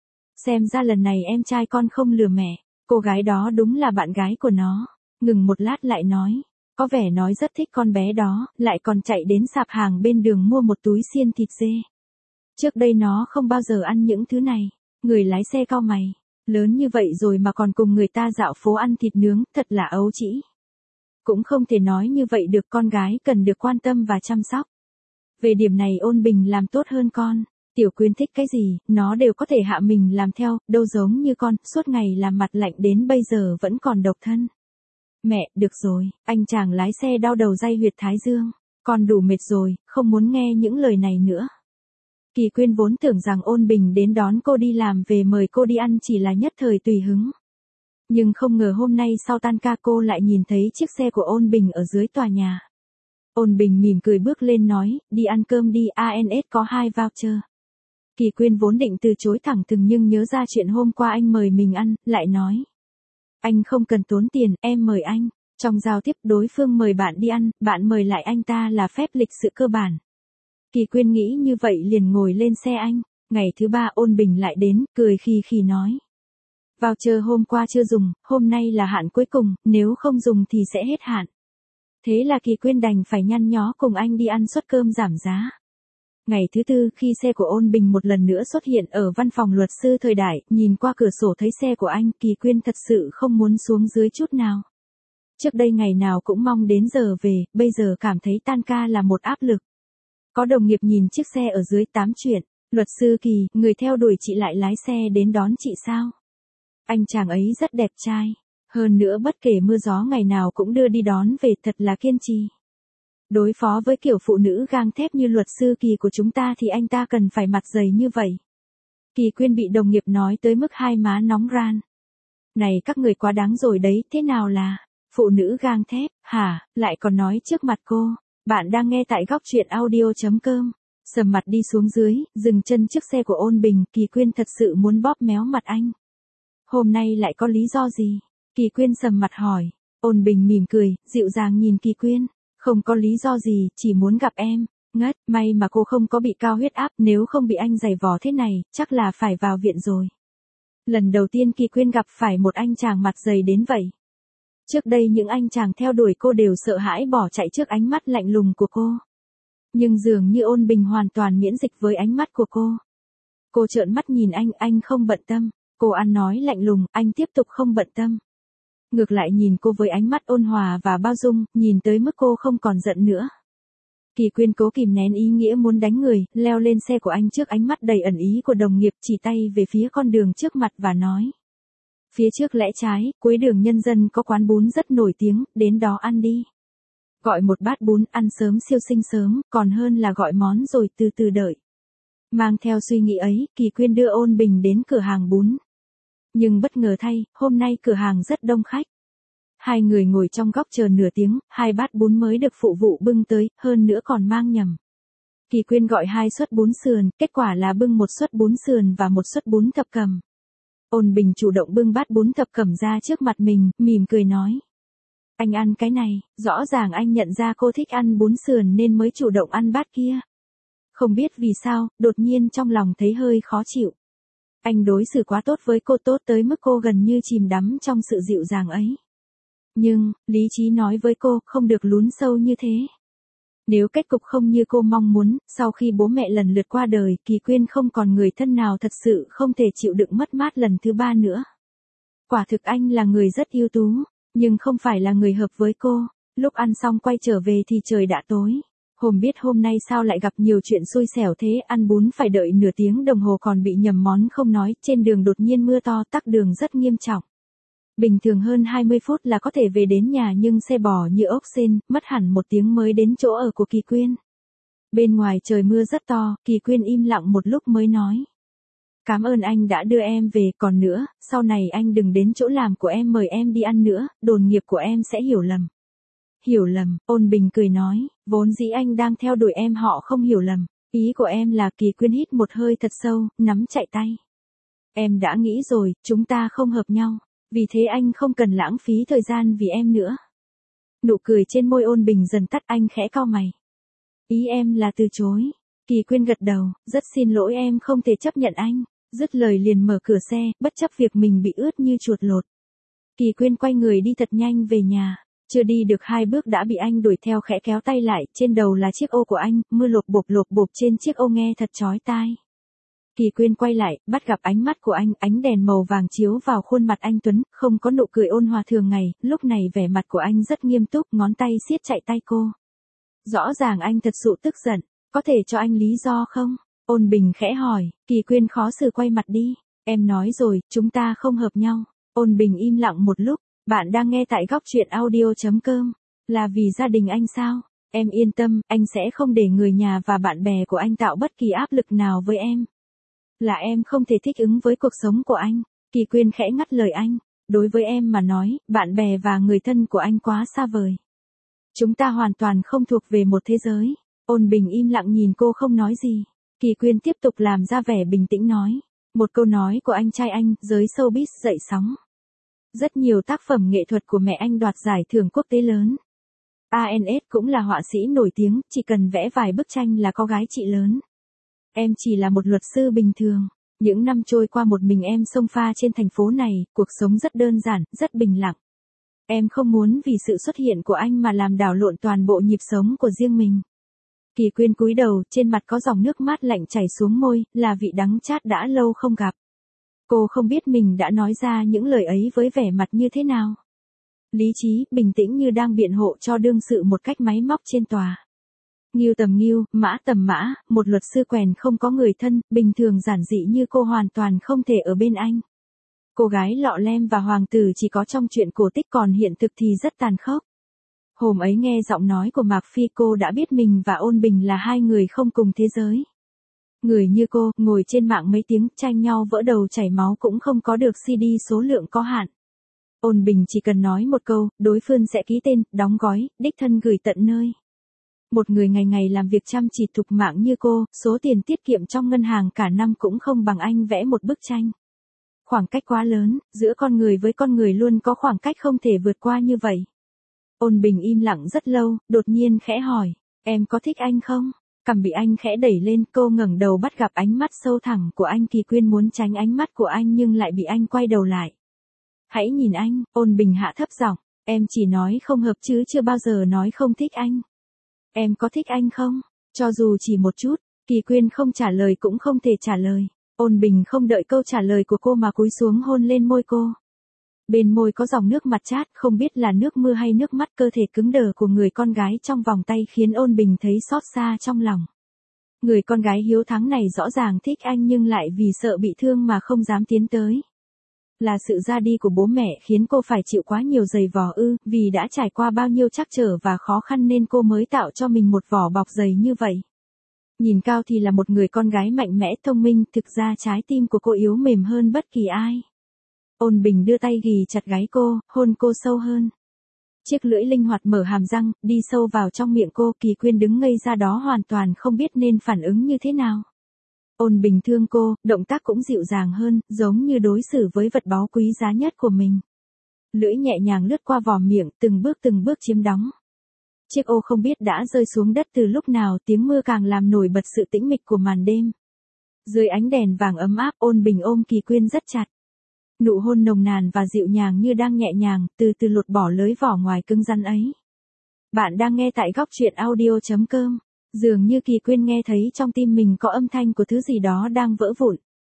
Xem ra lần này em trai con không lừa mẹ, cô gái đó đúng là bạn gái của nó. Ngừng một lát lại nói. Có vẻ nói rất thích con bé đó, lại còn chạy đến sạp hàng bên đường mua một túi xiên thịt dê. Trước đây nó không bao giờ ăn những thứ này. Người lái xe cau mày. Lớn như vậy rồi mà còn cùng người ta dạo phố ăn thịt nướng, thật là ấu trĩ. Cũng không thể nói như vậy được, con gái cần được quan tâm và chăm sóc. Về điểm này Ôn Bình làm tốt hơn con. Tiểu Quyên thích cái gì, nó đều có thể hạ mình làm theo, đâu giống như con, suốt ngày làm mặt lạnh đến bây giờ vẫn còn độc thân. Mẹ, được rồi, anh chàng lái xe đau đầu day huyệt thái dương. Con đủ mệt rồi, không muốn nghe những lời này nữa. Kỳ Quyên vốn tưởng rằng Ôn Bình đến đón cô đi làm về mời cô đi ăn chỉ là nhất thời tùy hứng. Nhưng không ngờ hôm nay sau tan ca cô lại nhìn thấy chiếc xe của Ôn Bình ở dưới tòa nhà. Ôn Bình mỉm cười bước lên nói, đi ăn cơm đi, a en ét có hai voucher. Kỳ Quyên vốn định từ chối thẳng thừng nhưng nhớ ra chuyện hôm qua anh mời mình ăn, lại nói. Anh không cần tốn tiền, em mời anh. Trong giao tiếp đối phương mời bạn đi ăn, bạn mời lại anh ta là phép lịch sự cơ bản. Kỳ Quyên nghĩ như vậy liền ngồi lên xe anh. Ngày thứ ba Ôn Bình lại đến, cười khì khì nói. Voucher hôm qua chưa dùng, hôm nay là hạn cuối cùng, nếu không dùng thì sẽ hết hạn. Thế là Kỳ Quyên đành phải nhăn nhó cùng anh đi ăn suất cơm giảm giá. Ngày thứ tư khi xe của Ôn Bình một lần nữa xuất hiện ở văn phòng luật sư Thời Đại, nhìn qua cửa sổ thấy xe của anh, Kỳ Quyên thật sự không muốn xuống dưới chút nào. Trước đây ngày nào cũng mong đến giờ về, bây giờ cảm thấy tan ca là một áp lực. Có đồng nghiệp nhìn chiếc xe ở dưới tám chuyện, luật sư Kỳ, người theo đuổi chị lại lái xe đến đón chị sao? Anh chàng ấy rất đẹp trai, hơn nữa bất kể mưa gió ngày nào cũng đưa đi đón về, thật là kiên trì. Đối phó với kiểu phụ nữ gang thép như luật sư Kỳ của chúng ta thì anh ta cần phải mặt dày như vậy. Kỳ Quyên bị đồng nghiệp nói tới mức hai má nóng ran. Này các người quá đáng rồi đấy, thế nào là phụ nữ gang thép, hả, lại còn nói trước mặt cô. Bạn đang nghe tại góc truyện audio chấm com. Sầm mặt đi xuống dưới, dừng chân trước xe của Ôn Bình, Kỳ Quyên thật sự muốn bóp méo mặt anh. Hôm nay lại có lý do gì? Kỳ Quyên sầm mặt hỏi. Ôn Bình mỉm cười, dịu dàng nhìn Kỳ Quyên. Không có lý do gì, chỉ muốn gặp em. Ngất, may mà cô không có bị cao huyết áp, nếu không bị anh giày vò thế này, chắc là phải vào viện rồi. Lần đầu tiên Kỳ Quyên gặp phải một anh chàng mặt dày đến vậy. Trước đây những anh chàng theo đuổi cô đều sợ hãi bỏ chạy trước ánh mắt lạnh lùng của cô. Nhưng dường như Ôn Bình hoàn toàn miễn dịch với ánh mắt của cô. Cô trợn mắt nhìn anh, anh không bận tâm. Cô ăn nói lạnh lùng, anh tiếp tục không bận tâm. Ngược lại nhìn cô với ánh mắt ôn hòa và bao dung, nhìn tới mức cô không còn giận nữa. Kỳ Quyên cố kìm nén ý nghĩa muốn đánh người, leo lên xe của anh trước ánh mắt đầy ẩn ý của đồng nghiệp, chỉ tay về phía con đường trước mặt và nói. Phía trước lẽ trái, cuối đường Nhân Dân có quán bún rất nổi tiếng, đến đó ăn đi. Gọi một bát bún, ăn sớm siêu sinh sớm, còn hơn là gọi món rồi từ từ đợi. Mang theo suy nghĩ ấy, Kỳ Quyên đưa Ôn Bình đến cửa hàng bún. Nhưng bất ngờ thay, hôm nay cửa hàng rất đông khách. Hai người ngồi trong góc chờ nửa tiếng, hai bát bún mới được phụ vụ bưng tới, hơn nữa còn mang nhầm. Kỳ Quyên gọi hai suất bún sườn, kết quả là bưng một suất bún sườn và một suất bún thập cẩm. Ôn Bình chủ động bưng bát bún thập cẩm ra trước mặt mình, mỉm cười nói. Anh ăn cái này, rõ ràng anh nhận ra cô thích ăn bún sườn nên mới chủ động ăn bát kia. Không biết vì sao, đột nhiên trong lòng thấy hơi khó chịu. Anh đối xử quá tốt với cô, tốt tới mức cô gần như chìm đắm trong sự dịu dàng ấy. Nhưng, lý trí nói với cô, không được lún sâu như thế. Nếu kết cục không như cô mong muốn, sau khi bố mẹ lần lượt qua đời, Kỳ Quyên không còn người thân nào thật sự không thể chịu đựng mất mát lần thứ ba nữa. Quả thực anh là người rất ưu tú, nhưng không phải là người hợp với cô. Lúc ăn xong quay trở về thì trời đã tối. Hôm biết hôm nay sao lại gặp nhiều chuyện xui xẻo thế, ăn bún phải đợi nửa tiếng đồng hồ còn bị nhầm món không nói, trên đường đột nhiên mưa to tắc đường rất nghiêm trọng. Bình thường hơn hai mươi phút là có thể về đến nhà nhưng xe bò như ốc sên, mất hẳn một tiếng mới đến chỗ ở của Kỳ Quyên. Bên ngoài trời mưa rất to, Kỳ Quyên im lặng một lúc mới nói. Cảm ơn anh đã đưa em về, còn nữa, sau này anh đừng đến chỗ làm của em mời em đi ăn nữa, đồng nghiệp của em sẽ hiểu lầm. Hiểu lầm, Ôn Bình cười nói, vốn dĩ anh đang theo đuổi em họ không hiểu lầm, ý của em là. Kỳ Quyên hít một hơi thật sâu, nắm chặt tay. Em đã nghĩ rồi, chúng ta không hợp nhau, vì thế anh không cần lãng phí thời gian vì em nữa. Nụ cười trên môi Ôn Bình dần tắt, anh khẽ cau mày. Ý em là từ chối. Kỳ Quyên gật đầu, rất xin lỗi em không thể chấp nhận anh. Dứt lời liền mở cửa xe, bất chấp việc mình bị ướt như chuột lột. Kỳ Quyên quay người đi thật nhanh về nhà. Chưa đi được hai bước đã bị anh đuổi theo, khẽ kéo tay lại, trên đầu là chiếc ô của anh, mưa lộp bộp lộp bộp trên chiếc ô nghe thật chói tai. Kỳ Quyên quay lại, bắt gặp ánh mắt của anh, ánh đèn màu vàng chiếu vào khuôn mặt anh tuấn, không có nụ cười ôn hòa thường ngày, lúc này vẻ mặt của anh rất nghiêm túc, ngón tay siết chặt tay cô. Rõ ràng anh thật sự tức giận, có thể cho anh lý do không? Ôn Bình khẽ hỏi. Kỳ Quyên khó xử quay mặt đi. Em nói rồi, chúng ta không hợp nhau. Ôn Bình im lặng một lúc. Bạn đang nghe tại góc truyện audio chấm com. Là vì gia đình anh sao? Em yên tâm, anh sẽ không để người nhà và bạn bè của anh tạo bất kỳ áp lực nào với em. Là em không thể thích ứng với cuộc sống của anh. Kỳ Quyên khẽ ngắt lời anh. Đối với em mà nói, bạn bè và người thân của anh quá xa vời. Chúng ta hoàn toàn không thuộc về một thế giới. Ôn Bình im lặng nhìn cô không nói gì. Kỳ Quyên tiếp tục làm ra vẻ bình tĩnh nói. Một câu nói của anh trai anh, giới showbiz dậy sóng. Rất nhiều tác phẩm nghệ thuật của mẹ anh đoạt giải thưởng quốc tế lớn. a en ét cũng là họa sĩ nổi tiếng, chỉ cần vẽ vài bức tranh là có gái chị lớn. Em chỉ là một luật sư bình thường. Những năm trôi qua một mình em xông pha trên thành phố này, cuộc sống rất đơn giản, rất bình lặng. Em không muốn vì sự xuất hiện của anh mà làm đảo lộn toàn bộ nhịp sống của riêng mình. Kỳ Quyên cúi đầu, trên mặt có dòng nước mát lạnh chảy xuống môi, là vị đắng chát đã lâu không gặp. Cô không biết mình đã nói ra những lời ấy với vẻ mặt như thế nào. Lý trí, bình tĩnh như đang biện hộ cho đương sự một cách máy móc trên tòa. Ngưu tầm ngưu, mã tầm mã, một luật sư quèn không có người thân, bình thường giản dị như cô hoàn toàn không thể ở bên anh. Cô gái lọ lem và hoàng tử chỉ có trong chuyện cổ tích, còn hiện thực thì rất tàn khốc. Hôm ấy nghe giọng nói của Mạc Phi, cô đã biết mình và Ôn Bình là hai người không cùng thế giới. Người như cô, ngồi trên mạng mấy tiếng, tranh nhau vỡ đầu chảy máu cũng không có được xê đê số lượng có hạn. Ôn Bình chỉ cần nói một câu, đối phương sẽ ký tên, đóng gói, đích thân gửi tận nơi. Một người ngày ngày làm việc chăm chỉ thục mạng như cô, số tiền tiết kiệm trong ngân hàng cả năm cũng không bằng anh vẽ một bức tranh. Khoảng cách quá lớn, giữa con người với con người luôn có khoảng cách không thể vượt qua như vậy. Ôn Bình im lặng rất lâu, đột nhiên khẽ hỏi, em có thích anh không? Cằm bị anh khẽ đẩy lên, cô ngẩng đầu bắt gặp ánh mắt sâu thẳm của anh. Kỳ Quyên muốn tránh ánh mắt của anh nhưng lại bị anh quay đầu lại. Hãy nhìn anh, Ôn Bình hạ thấp giọng, em chỉ nói không hợp chứ chưa bao giờ nói không thích anh. Em có thích anh không? Cho dù chỉ một chút. Kỳ Quyên không trả lời cũng không thể trả lời. Ôn Bình không đợi câu trả lời của cô mà cúi xuống hôn lên môi cô. Bên môi có dòng nước mặt chát, không biết là nước mưa hay nước mắt. Cơ thể cứng đờ của người con gái trong vòng tay khiến Ôn Bình thấy xót xa trong lòng. Người con gái hiếu thắng này rõ ràng thích anh nhưng lại vì sợ bị thương mà không dám tiến tới. Là sự ra đi của bố mẹ khiến cô phải chịu quá nhiều giày vò ư, vì đã trải qua bao nhiêu trắc trở và khó khăn nên cô mới tạo cho mình một vỏ bọc dày như vậy. Nhìn cao thì là một người con gái mạnh mẽ thông minh, thực ra trái tim của cô yếu mềm hơn bất kỳ ai. Ôn Bình đưa tay ghì chặt gáy cô, hôn cô sâu hơn. Chiếc lưỡi linh hoạt mở hàm răng, đi sâu vào trong miệng cô. Kỳ Quyên đứng ngây ra đó hoàn toàn không biết nên phản ứng như thế nào. Ôn Bình thương cô, động tác cũng dịu dàng hơn, giống như đối xử với vật báu quý giá nhất của mình. Lưỡi nhẹ nhàng lướt qua vỏ miệng, từng bước từng bước chiếm đóng. Chiếc ô không biết đã rơi xuống đất từ lúc nào, tiếng mưa càng làm nổi bật sự tĩnh mịch của màn đêm. Dưới ánh đèn vàng ấm áp, Ôn Bình ôm Kỳ Quyên rất chặt. Nụ hôn nồng nàn và dịu nhàng như đang nhẹ nhàng, từ từ lột bỏ lưới vỏ ngoài cứng rắn ấy. Bạn đang nghe tại góc truyện audio chấm com. Dường như Kỳ Quyên nghe thấy trong tim mình có âm thanh của thứ gì đó đang vỡ vụn.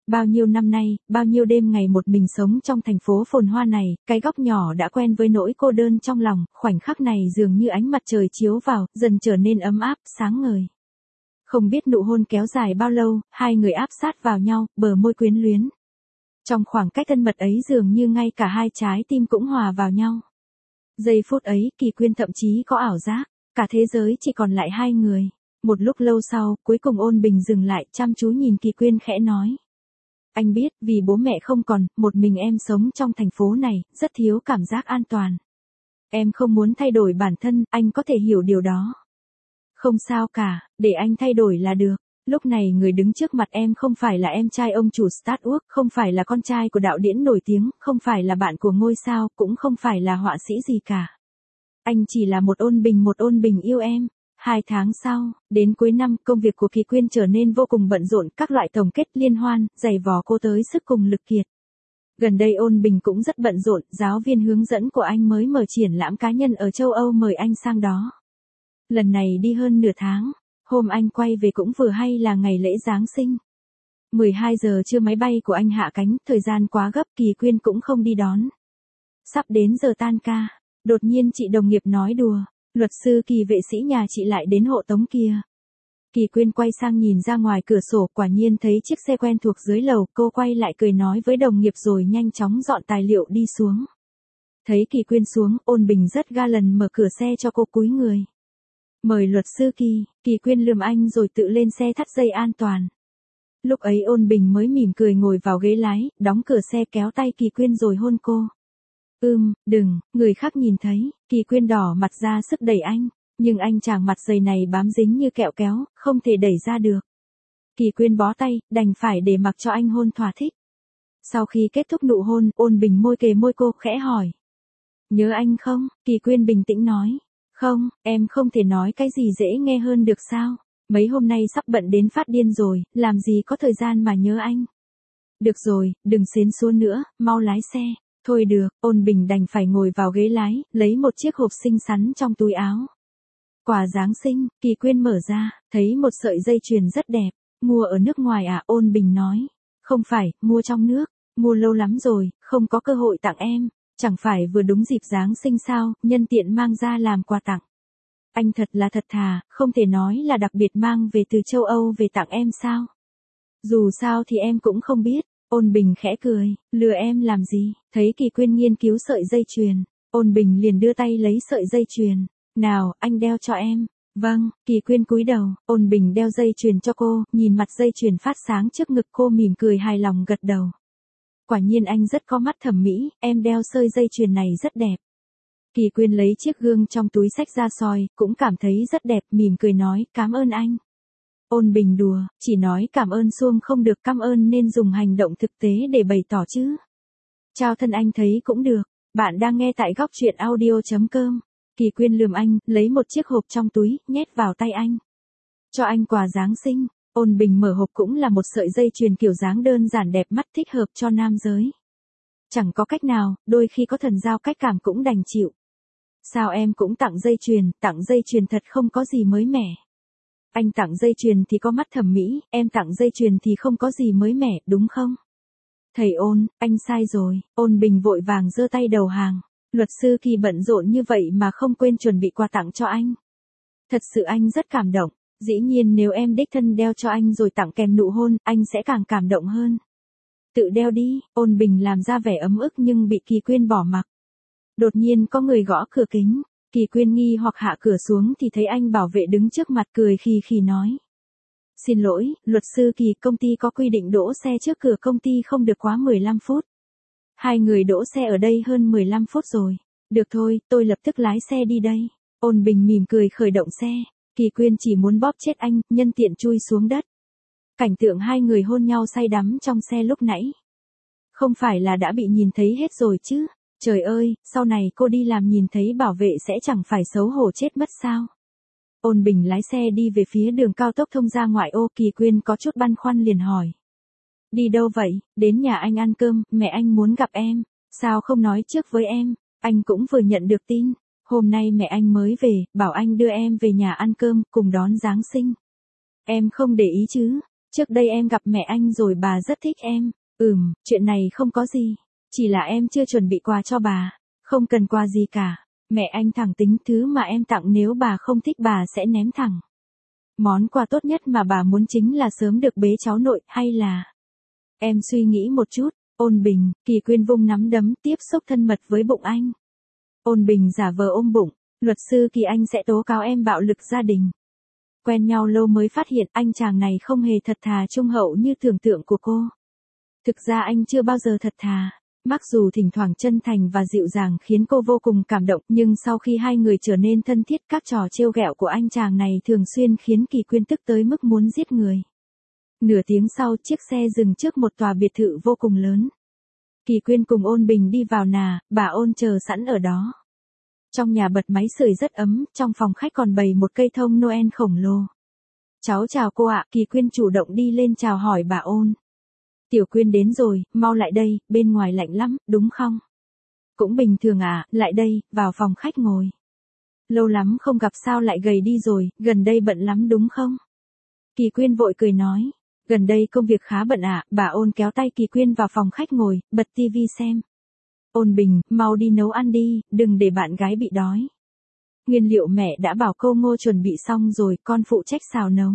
Bao nhiêu năm nay, bao nhiêu đêm ngày một mình sống trong thành phố phồn hoa này, cái góc nhỏ đã quen với nỗi cô đơn trong lòng, khoảnh khắc này dường như ánh mặt trời chiếu vào, dần trở nên ấm áp, sáng ngời. Không biết nụ hôn kéo dài bao lâu, hai người áp sát vào nhau, bờ môi quyến luyến. Trong khoảng cách thân mật ấy dường như ngay cả hai trái tim cũng hòa vào nhau. Giây phút ấy, Kỳ Quyên thậm chí có ảo giác, cả thế giới chỉ còn lại hai người. Một lúc lâu sau, cuối cùng Ôn Bình dừng lại, chăm chú nhìn Kỳ Quyên khẽ nói. Anh biết, vì bố mẹ không còn, một mình em sống trong thành phố này, rất thiếu cảm giác an toàn. Em không muốn thay đổi bản thân, anh có thể hiểu điều đó. Không sao cả, để anh thay đổi là được. Lúc này người đứng trước mặt em không phải là em trai ông chủ Startwork, không phải là con trai của đạo diễn nổi tiếng, không phải là bạn của ngôi sao, cũng không phải là họa sĩ gì cả. Anh chỉ là một Ôn Bình, một Ôn Bình yêu em. Hai tháng sau, đến cuối năm, công việc của Kỳ Quyên trở nên vô cùng bận rộn, các loại tổng kết liên hoan, giày vò cô tới sức cùng lực kiệt. Gần đây Ôn Bình cũng rất bận rộn, giáo viên hướng dẫn của anh mới mở triển lãm cá nhân ở châu Âu mời anh sang đó. Lần này đi hơn nửa tháng, hôm anh quay về cũng vừa hay là ngày lễ Giáng sinh. mười hai giờ trưa máy bay của anh hạ cánh, thời gian quá gấp, Kỳ Quyên cũng không đi đón. Sắp đến giờ tan ca, đột nhiên chị đồng nghiệp nói đùa. Luật sư Kỳ vệ sĩ nhà chị lại đến hộ tống kia. Kỳ Quyên quay sang nhìn ra ngoài cửa sổ, quả nhiên thấy chiếc xe quen thuộc dưới lầu, cô quay lại cười nói với đồng nghiệp rồi nhanh chóng dọn tài liệu đi xuống. Thấy Kỳ Quyên xuống, Ôn Bình rất ga lần mở cửa xe cho cô cúi người. Mời luật sư Kỳ, Kỳ Quyên lườm anh rồi tự lên xe thắt dây an toàn. Lúc ấy Ôn Bình mới mỉm cười ngồi vào ghế lái, đóng cửa xe kéo tay Kỳ Quyên rồi hôn cô. Ưm, đừng, người khác nhìn thấy, Kỳ Quyên đỏ mặt ra sức đẩy anh, nhưng anh chàng mặt dày này bám dính như kẹo kéo, không thể đẩy ra được. Kỳ Quyên bó tay, đành phải để mặc cho anh hôn thỏa thích. Sau khi kết thúc nụ hôn, Ôn Bình môi kề môi cô, khẽ hỏi. Nhớ anh không? Kỳ Quyên bình tĩnh nói. Không, em không thể nói cái gì dễ nghe hơn được sao? Mấy hôm nay sắp bận đến phát điên rồi, làm gì có thời gian mà nhớ anh. Được rồi, đừng xến xúa nữa, mau lái xe. Thôi được, Ôn Bình đành phải ngồi vào ghế lái, lấy một chiếc hộp xinh xắn trong túi áo. Quà Giáng sinh, Kỳ Quyên mở ra, thấy một sợi dây chuyền rất đẹp. Mua ở nước ngoài à? Ôn Bình nói. Không phải, mua trong nước, mua lâu lắm rồi, không có cơ hội tặng em. Chẳng phải vừa đúng dịp Giáng sinh sao, nhân tiện mang ra làm quà tặng. Anh thật là thật thà, không thể nói là đặc biệt mang về từ châu Âu về tặng em sao? Dù sao thì em cũng không biết. Ôn Bình khẽ cười, lừa em làm gì? Thấy Kỳ Quyên nghiên cứu sợi dây chuyền, Ôn Bình liền đưa tay lấy sợi dây chuyền. Nào, anh đeo cho em. Vâng, Kỳ Quyên cúi đầu, Ôn Bình đeo dây chuyền cho cô, nhìn mặt dây chuyền phát sáng trước ngực cô mỉm cười hài lòng gật đầu. Quả nhiên anh rất có mắt thẩm mỹ, em đeo sợi dây chuyền này rất đẹp. Kỳ Quyên lấy chiếc gương trong túi xách ra soi, cũng cảm thấy rất đẹp, mỉm cười nói, cảm ơn anh. Ôn Bình đùa, chỉ nói cảm ơn suông không được, cảm ơn nên dùng hành động thực tế để bày tỏ chứ. Chào thân anh thấy cũng được, bạn đang nghe tại góc truyện audio chấm com. Kỳ Quyên lườm anh, lấy một chiếc hộp trong túi, nhét vào tay anh. Cho anh quà Giáng sinh. Ôn Bình mở hộp cũng là một sợi dây chuyền kiểu dáng đơn giản đẹp mắt, thích hợp cho nam giới. Chẳng có cách nào, đôi khi có thần giao cách cảm cũng đành chịu. Sao em cũng tặng dây chuyền, tặng dây chuyền thật không có gì mới mẻ. Anh tặng dây chuyền thì có mắt thẩm mỹ, em tặng dây chuyền thì không có gì mới mẻ, đúng không? Thầy Ôn, anh sai rồi. Ôn Bình vội vàng giơ tay đầu hàng. Luật sư Kỳ bận rộn như vậy mà không quên chuẩn bị quà tặng cho anh. Thật sự anh rất cảm động. Dĩ nhiên nếu em đích thân đeo cho anh rồi tặng kèm nụ hôn, anh sẽ càng cảm động hơn. Tự đeo đi. Ôn Bình làm ra vẻ ấm ức nhưng bị Kỳ Quyên bỏ mặc. Đột nhiên có người gõ cửa kính. Kỳ Quyên nghi hoặc hạ cửa xuống thì thấy anh bảo vệ đứng trước mặt, cười khì khì nói. Xin lỗi, luật sư Kỳ, công ty có quy định đỗ xe trước cửa công ty không được quá mười lăm phút. Hai người đỗ xe ở đây hơn mười lăm phút rồi. Được thôi, tôi lập tức lái xe đi đây. Ôn Bình mỉm cười khởi động xe. Kỳ Quyên chỉ muốn bóp chết anh, nhân tiện chui xuống đất. Cảnh tượng hai người hôn nhau say đắm trong xe lúc nãy. Không phải là đã bị nhìn thấy hết rồi chứ? Trời ơi, sau này cô đi làm nhìn thấy bảo vệ sẽ chẳng phải xấu hổ chết mất sao? Ôn Bình lái xe đi về phía đường cao tốc thông ra ngoại ô. Kỳ Quyên có chút băn khoăn liền hỏi. Đi đâu vậy? Đến nhà anh ăn cơm, mẹ anh muốn gặp em. Sao không nói trước với em? Anh cũng vừa nhận được tin. Hôm nay mẹ anh mới về, bảo anh đưa em về nhà ăn cơm, cùng đón Giáng sinh. Em không để ý chứ? Trước đây em gặp mẹ anh rồi bà rất thích em. Ừm, chuyện này không có gì. Chỉ là em chưa chuẩn bị quà cho bà. Không cần quà gì cả. Mẹ anh thẳng tính thứ mà em tặng nếu bà không thích bà sẽ ném thẳng. Món quà tốt nhất mà bà muốn chính là sớm được bế cháu nội hay là... Em suy nghĩ một chút. Ôn Bình, Kỳ Quyên vung nắm đấm tiếp xúc thân mật với bụng anh. Ôn Bình giả vờ ôm bụng. Luật sư Kỳ anh sẽ tố cáo em bạo lực gia đình. Quen nhau lâu mới phát hiện anh chàng này không hề thật thà trung hậu như tưởng tượng của cô. Thực ra anh chưa bao giờ thật thà. Mặc dù thỉnh thoảng chân thành và dịu dàng khiến cô vô cùng cảm động, nhưng sau khi hai người trở nên thân thiết, các trò trêu ghẹo của anh chàng này thường xuyên khiến Kỳ Quyên tức tới mức muốn giết người. Nửa tiếng sau, chiếc xe dừng trước một tòa biệt thự vô cùng lớn. Kỳ Quyên cùng Ôn Bình đi vào nà, bà Ôn chờ sẵn ở đó. Trong nhà bật máy sưởi rất ấm, trong phòng khách còn bày một cây thông Noel khổng lồ. Cháu chào cô ạ, Kỳ Quyên chủ động đi lên chào hỏi bà Ôn. Tiểu Quyên đến rồi, mau lại đây, bên ngoài lạnh lắm, đúng không? Cũng bình thường à, lại đây, vào phòng khách ngồi. Lâu lắm không gặp sao lại gầy đi rồi, gần đây bận lắm đúng không? Kỳ Quyên vội cười nói. Gần đây công việc khá bận ạ, à, bà Ôn kéo tay Kỳ Quyên vào phòng khách ngồi, bật tivi xem. Ôn Bình, mau đi nấu ăn đi, đừng để bạn gái bị đói. Nguyên liệu mẹ đã bảo cô Ngô chuẩn bị xong rồi, con phụ trách xào nấu.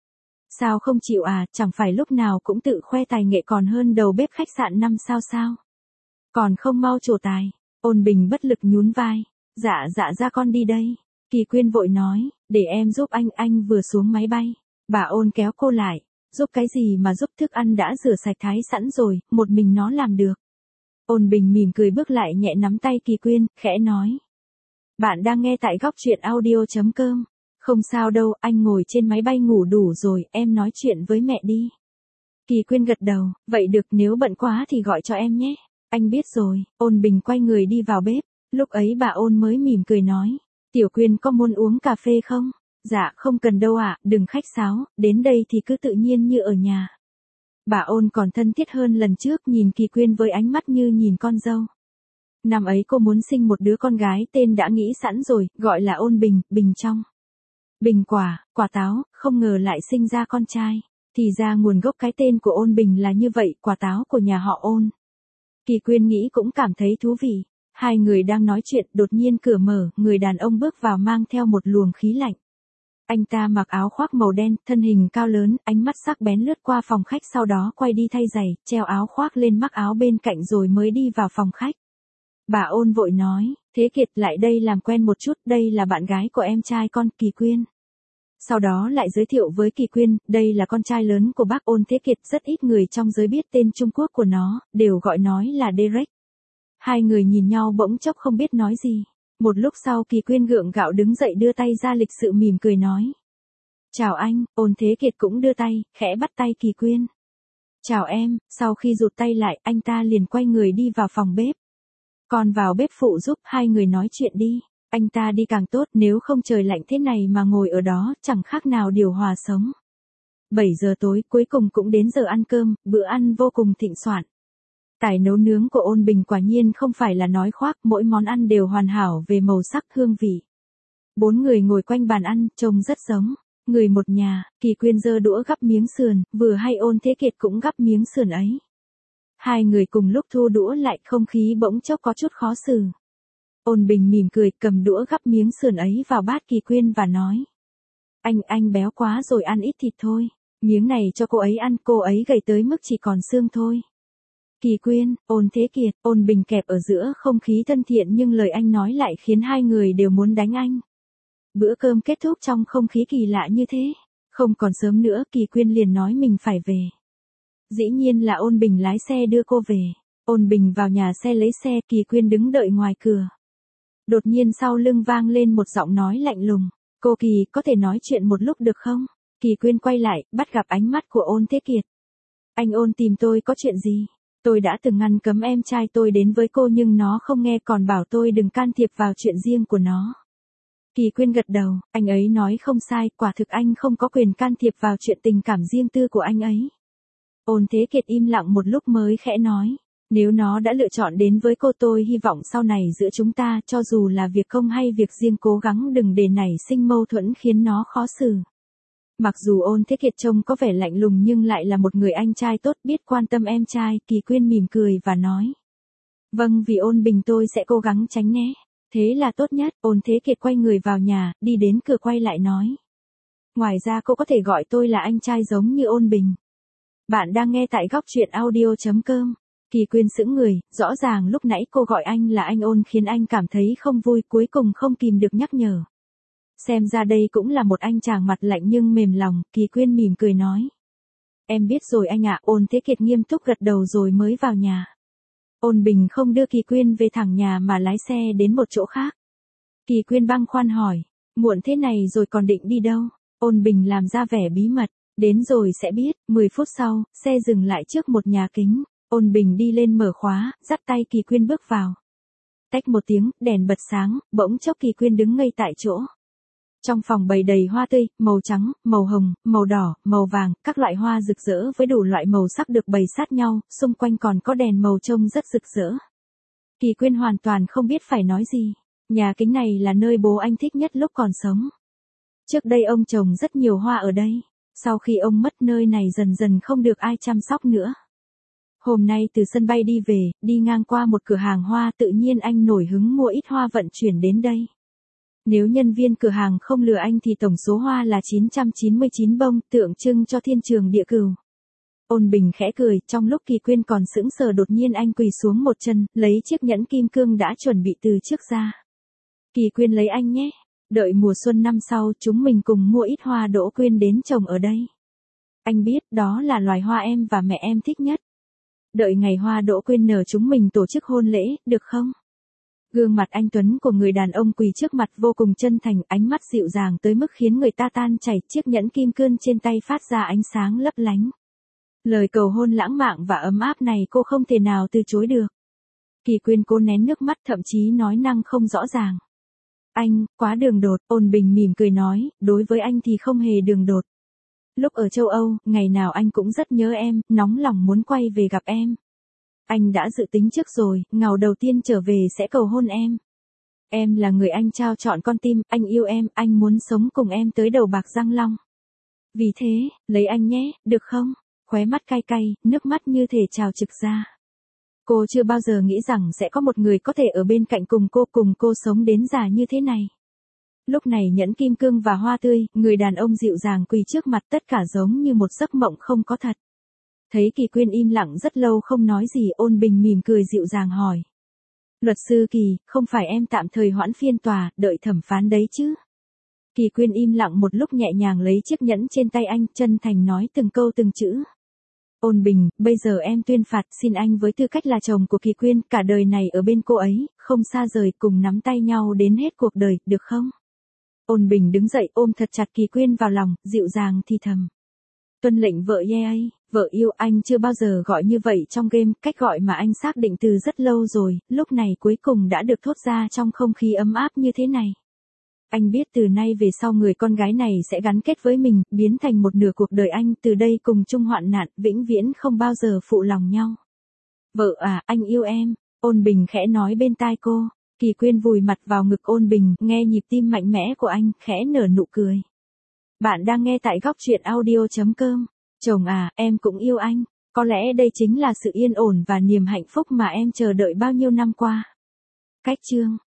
Sao không chịu à, chẳng phải lúc nào cũng tự khoe tài nghệ còn hơn đầu bếp khách sạn năm sao sao? Còn không mau trổ tài. Ôn Bình bất lực nhún vai. Dạ dạ ra con đi đây. Kỳ Quyên vội nói, để em giúp anh, anh vừa xuống máy bay. Bà Ôn kéo cô lại. Giúp cái gì mà giúp, thức ăn đã rửa sạch thái sẵn rồi, một mình nó làm được. Ôn Bình mỉm cười bước lại nhẹ nắm tay Kỳ Quyên, khẽ nói. Bạn đang nghe tại góc truyện audio.com. Không sao đâu, anh ngồi trên máy bay ngủ đủ rồi, em nói chuyện với mẹ đi. Kỳ Quyên gật đầu, vậy được, nếu bận quá thì gọi cho em nhé. Anh biết rồi. Ôn Bình quay người đi vào bếp. Lúc ấy bà Ôn mới mỉm cười nói. Tiểu Quyên có muốn uống cà phê không? Dạ không cần đâu ạ, à, đừng khách sáo, đến đây thì cứ tự nhiên như ở nhà. Bà Ôn còn thân thiết hơn lần trước, nhìn Kỳ Quyên với ánh mắt như nhìn con dâu. Năm ấy cô muốn sinh một đứa con gái, tên đã nghĩ sẵn rồi, gọi là Ôn Bình, Bình trong. Bình quả, quả táo, không ngờ lại sinh ra con trai. Thì ra nguồn gốc cái tên của Ôn Bình là như vậy, quả táo của nhà họ Ôn. Kỳ Quyên nghĩ cũng cảm thấy thú vị. Hai người đang nói chuyện, đột nhiên cửa mở, người đàn ông bước vào mang theo một luồng khí lạnh. Anh ta mặc áo khoác màu đen, thân hình cao lớn, ánh mắt sắc bén lướt qua phòng khách, sau đó quay đi thay giày, treo áo khoác lên mắc áo bên cạnh rồi mới đi vào phòng khách. Bà Ôn vội nói, Thế Kiệt lại đây làm quen một chút, đây là bạn gái của em trai con, Kỳ Quyên. Sau đó lại giới thiệu với Kỳ Quyên, đây là con trai lớn của bác Ôn Thế Kiệt, rất ít người trong giới biết tên Trung Quốc của nó, đều gọi nói là Derek. Hai người nhìn nhau bỗng chốc không biết nói gì. Một lúc sau Kỳ Quyên gượng gạo đứng dậy đưa tay ra lịch sự mỉm cười nói. Chào anh, Ôn Thế Kiệt cũng đưa tay, khẽ bắt tay Kỳ Quyên. Chào em, sau khi rụt tay lại, anh ta liền quay người đi vào phòng bếp. Còn vào bếp phụ giúp, hai người nói chuyện đi. Anh ta đi càng tốt, nếu không trời lạnh thế này mà ngồi ở đó, chẳng khác nào điều hòa sống. bảy giờ tối, cuối cùng cũng đến giờ ăn cơm, bữa ăn vô cùng thịnh soạn. Tài nấu nướng của Ôn Bình quả nhiên không phải là nói khoác, mỗi món ăn đều hoàn hảo về màu sắc hương vị. Bốn người ngồi quanh bàn ăn, trông rất giống người một nhà. Kỳ Quyên giơ đũa gắp miếng sườn, vừa hay Ôn Thế Kiệt cũng gắp miếng sườn ấy. Hai người cùng lúc thu đũa lại, không khí bỗng chốc có chút khó xử. Ôn Bình mỉm cười, cầm đũa gắp miếng sườn ấy vào bát Kỳ Quyên và nói. Anh, anh béo quá rồi, ăn ít thịt thôi. Miếng này cho cô ấy ăn, cô ấy gầy tới mức chỉ còn xương thôi. Kỳ Quyên, Ôn Thế Kiệt, Ôn Bình kẹp ở giữa, không khí thân thiện nhưng lời anh nói lại khiến hai người đều muốn đánh anh. Bữa cơm kết thúc trong không khí kỳ lạ như thế. Không còn sớm nữa, Kỳ Quyên liền nói mình phải về. Dĩ nhiên là Ôn Bình lái xe đưa cô về. Ôn Bình vào nhà xe lấy xe, Kỳ Quyên đứng đợi ngoài cửa. Đột nhiên sau lưng vang lên một giọng nói lạnh lùng. Cô Kỳ, có thể nói chuyện một lúc được không? Kỳ Quyên quay lại, bắt gặp ánh mắt của Ôn Thế Kiệt. Anh Ôn tìm tôi có chuyện gì? Tôi đã từng ngăn cấm em trai tôi đến với cô nhưng nó không nghe, còn bảo tôi đừng can thiệp vào chuyện riêng của nó. Kỳ Quyên gật đầu, anh ấy nói không sai, quả thực anh không có quyền can thiệp vào chuyện tình cảm riêng tư của anh ấy. Ôn Thế Kiệt im lặng một lúc mới khẽ nói, nếu nó đã lựa chọn đến với cô, tôi hy vọng sau này giữa chúng ta, cho dù là việc công hay việc riêng, cố gắng đừng để nảy sinh mâu thuẫn khiến nó khó xử. Mặc dù Ôn Thế Kiệt trông có vẻ lạnh lùng nhưng lại là một người anh trai tốt biết quan tâm em trai, Kỳ Quyên mỉm cười và nói. Vâng, vì Ôn Bình tôi sẽ cố gắng tránh né. Thế là tốt nhất. Ôn Thế Kiệt quay người vào nhà, đi đến cửa quay lại nói. Ngoài ra cô có thể gọi tôi là anh trai giống như Ôn Bình. Bạn đang nghe tại góc truyện audio.com. Kỳ Quyên sững người, rõ ràng lúc nãy cô gọi anh là anh Ôn khiến anh cảm thấy không vui, cuối cùng không kìm được nhắc nhở. Xem ra đây cũng là một anh chàng mặt lạnh nhưng mềm lòng, Kỳ Quyên mỉm cười nói. Em biết rồi anh ạ. Ôn Thế Kiệt nghiêm túc gật đầu rồi mới vào nhà. Ôn Bình không đưa Kỳ Quyên về thẳng nhà mà lái xe đến một chỗ khác. Kỳ Quyên băn khoăn hỏi, muộn thế này rồi còn định đi đâu? Ôn Bình làm ra vẻ bí mật, đến rồi sẽ biết. Mười phút sau, xe dừng lại trước một nhà kính. Ôn Bình đi lên mở khóa, dắt tay Kỳ Quyên bước vào. Tách một tiếng, đèn bật sáng, bỗng chốc Kỳ Quyên đứng ngây tại chỗ. Trong phòng bày đầy hoa tươi, màu trắng, màu hồng, màu đỏ, màu vàng, các loại hoa rực rỡ với đủ loại màu sắc được bày sát nhau, xung quanh còn có đèn màu trông rất rực rỡ. Kỳ Quyên hoàn toàn không biết phải nói gì. Nhà kính này là nơi bố anh thích nhất lúc còn sống. Trước đây ông trồng rất nhiều hoa ở đây. Sau khi ông mất nơi này dần dần không được ai chăm sóc nữa. Hôm nay từ sân bay đi về, đi ngang qua một cửa hàng hoa tự nhiên anh nổi hứng mua ít hoa vận chuyển đến đây. Nếu nhân viên cửa hàng không lừa anh thì tổng số hoa là chín trăm chín mươi chín bông, tượng trưng cho thiên trường địa cửu. Ôn Bình khẽ cười, trong lúc Kỳ Quyên còn sững sờ đột nhiên anh quỳ xuống một chân, lấy chiếc nhẫn kim cương đã chuẩn bị từ trước ra. Kỳ Quyên lấy anh nhé, đợi mùa xuân năm sau chúng mình cùng mua ít hoa đỗ quyên đến trồng ở đây. Anh biết đó là loài hoa em và mẹ em thích nhất. Đợi ngày hoa đỗ quyên nở chúng mình tổ chức hôn lễ, được không? Gương mặt anh tuấn của người đàn ông quỳ trước mặt vô cùng chân thành, ánh mắt dịu dàng tới mức khiến người ta tan chảy, chiếc nhẫn kim cương trên tay phát ra ánh sáng lấp lánh. Lời cầu hôn lãng mạn và ấm áp này cô không thể nào từ chối được. Kỳ Quyên cố nén nước mắt, thậm chí nói năng không rõ ràng. Anh, quá đường đột. Ôn Bình mỉm cười nói, đối với anh thì không hề đường đột. Lúc ở châu Âu, ngày nào anh cũng rất nhớ em, nóng lòng muốn quay về gặp em. Anh đã dự tính trước rồi, ngàu đầu tiên trở về sẽ cầu hôn em. Em là người anh trao chọn con tim, anh yêu em, anh muốn sống cùng em tới đầu bạc răng long. Vì thế, lấy anh nhé, được không? Khóe mắt cay cay, nước mắt như thể trào trực ra. Cô chưa bao giờ nghĩ rằng sẽ có một người có thể ở bên cạnh cùng cô, cùng cô sống đến già như thế này. Lúc này nhẫn kim cương và hoa tươi, người đàn ông dịu dàng quỳ trước mặt, tất cả giống như một giấc mộng không có thật. Thấy Kỳ Quyên im lặng rất lâu không nói gì, Ôn Bình mỉm cười dịu dàng hỏi. Luật sư Kỳ, không phải em tạm thời hoãn phiên tòa, đợi thẩm phán đấy chứ? Kỳ Quyên im lặng một lúc nhẹ nhàng lấy chiếc nhẫn trên tay anh, chân thành nói từng câu từng chữ. Ôn Bình, bây giờ em tuyên phạt, xin anh với tư cách là chồng của Kỳ Quyên, cả đời này ở bên cô ấy, không xa rời, cùng nắm tay nhau đến hết cuộc đời, được không? Ôn Bình đứng dậy ôm thật chặt Kỳ Quyên vào lòng, dịu dàng thì thầm. Tuân lệnh vợ yeah, vợ yêu. Anh chưa bao giờ gọi như vậy trong game, cách gọi mà anh xác định từ rất lâu rồi, lúc này cuối cùng đã được thốt ra trong không khí ấm áp như thế này. Anh biết từ nay về sau người con gái này sẽ gắn kết với mình, biến thành một nửa cuộc đời anh, từ đây cùng chung hoạn nạn, vĩnh viễn không bao giờ phụ lòng nhau. Vợ à, anh yêu em, Ôn Bình khẽ nói bên tai cô. Kỳ Quyên vùi mặt vào ngực Ôn Bình, nghe nhịp tim mạnh mẽ của anh, khẽ nở nụ cười. Bạn đang nghe tại góc truyện audio.com. Chồng à, em cũng yêu anh. Có lẽ đây chính là sự yên ổn và niềm hạnh phúc mà em chờ đợi bao nhiêu năm qua. Cách chương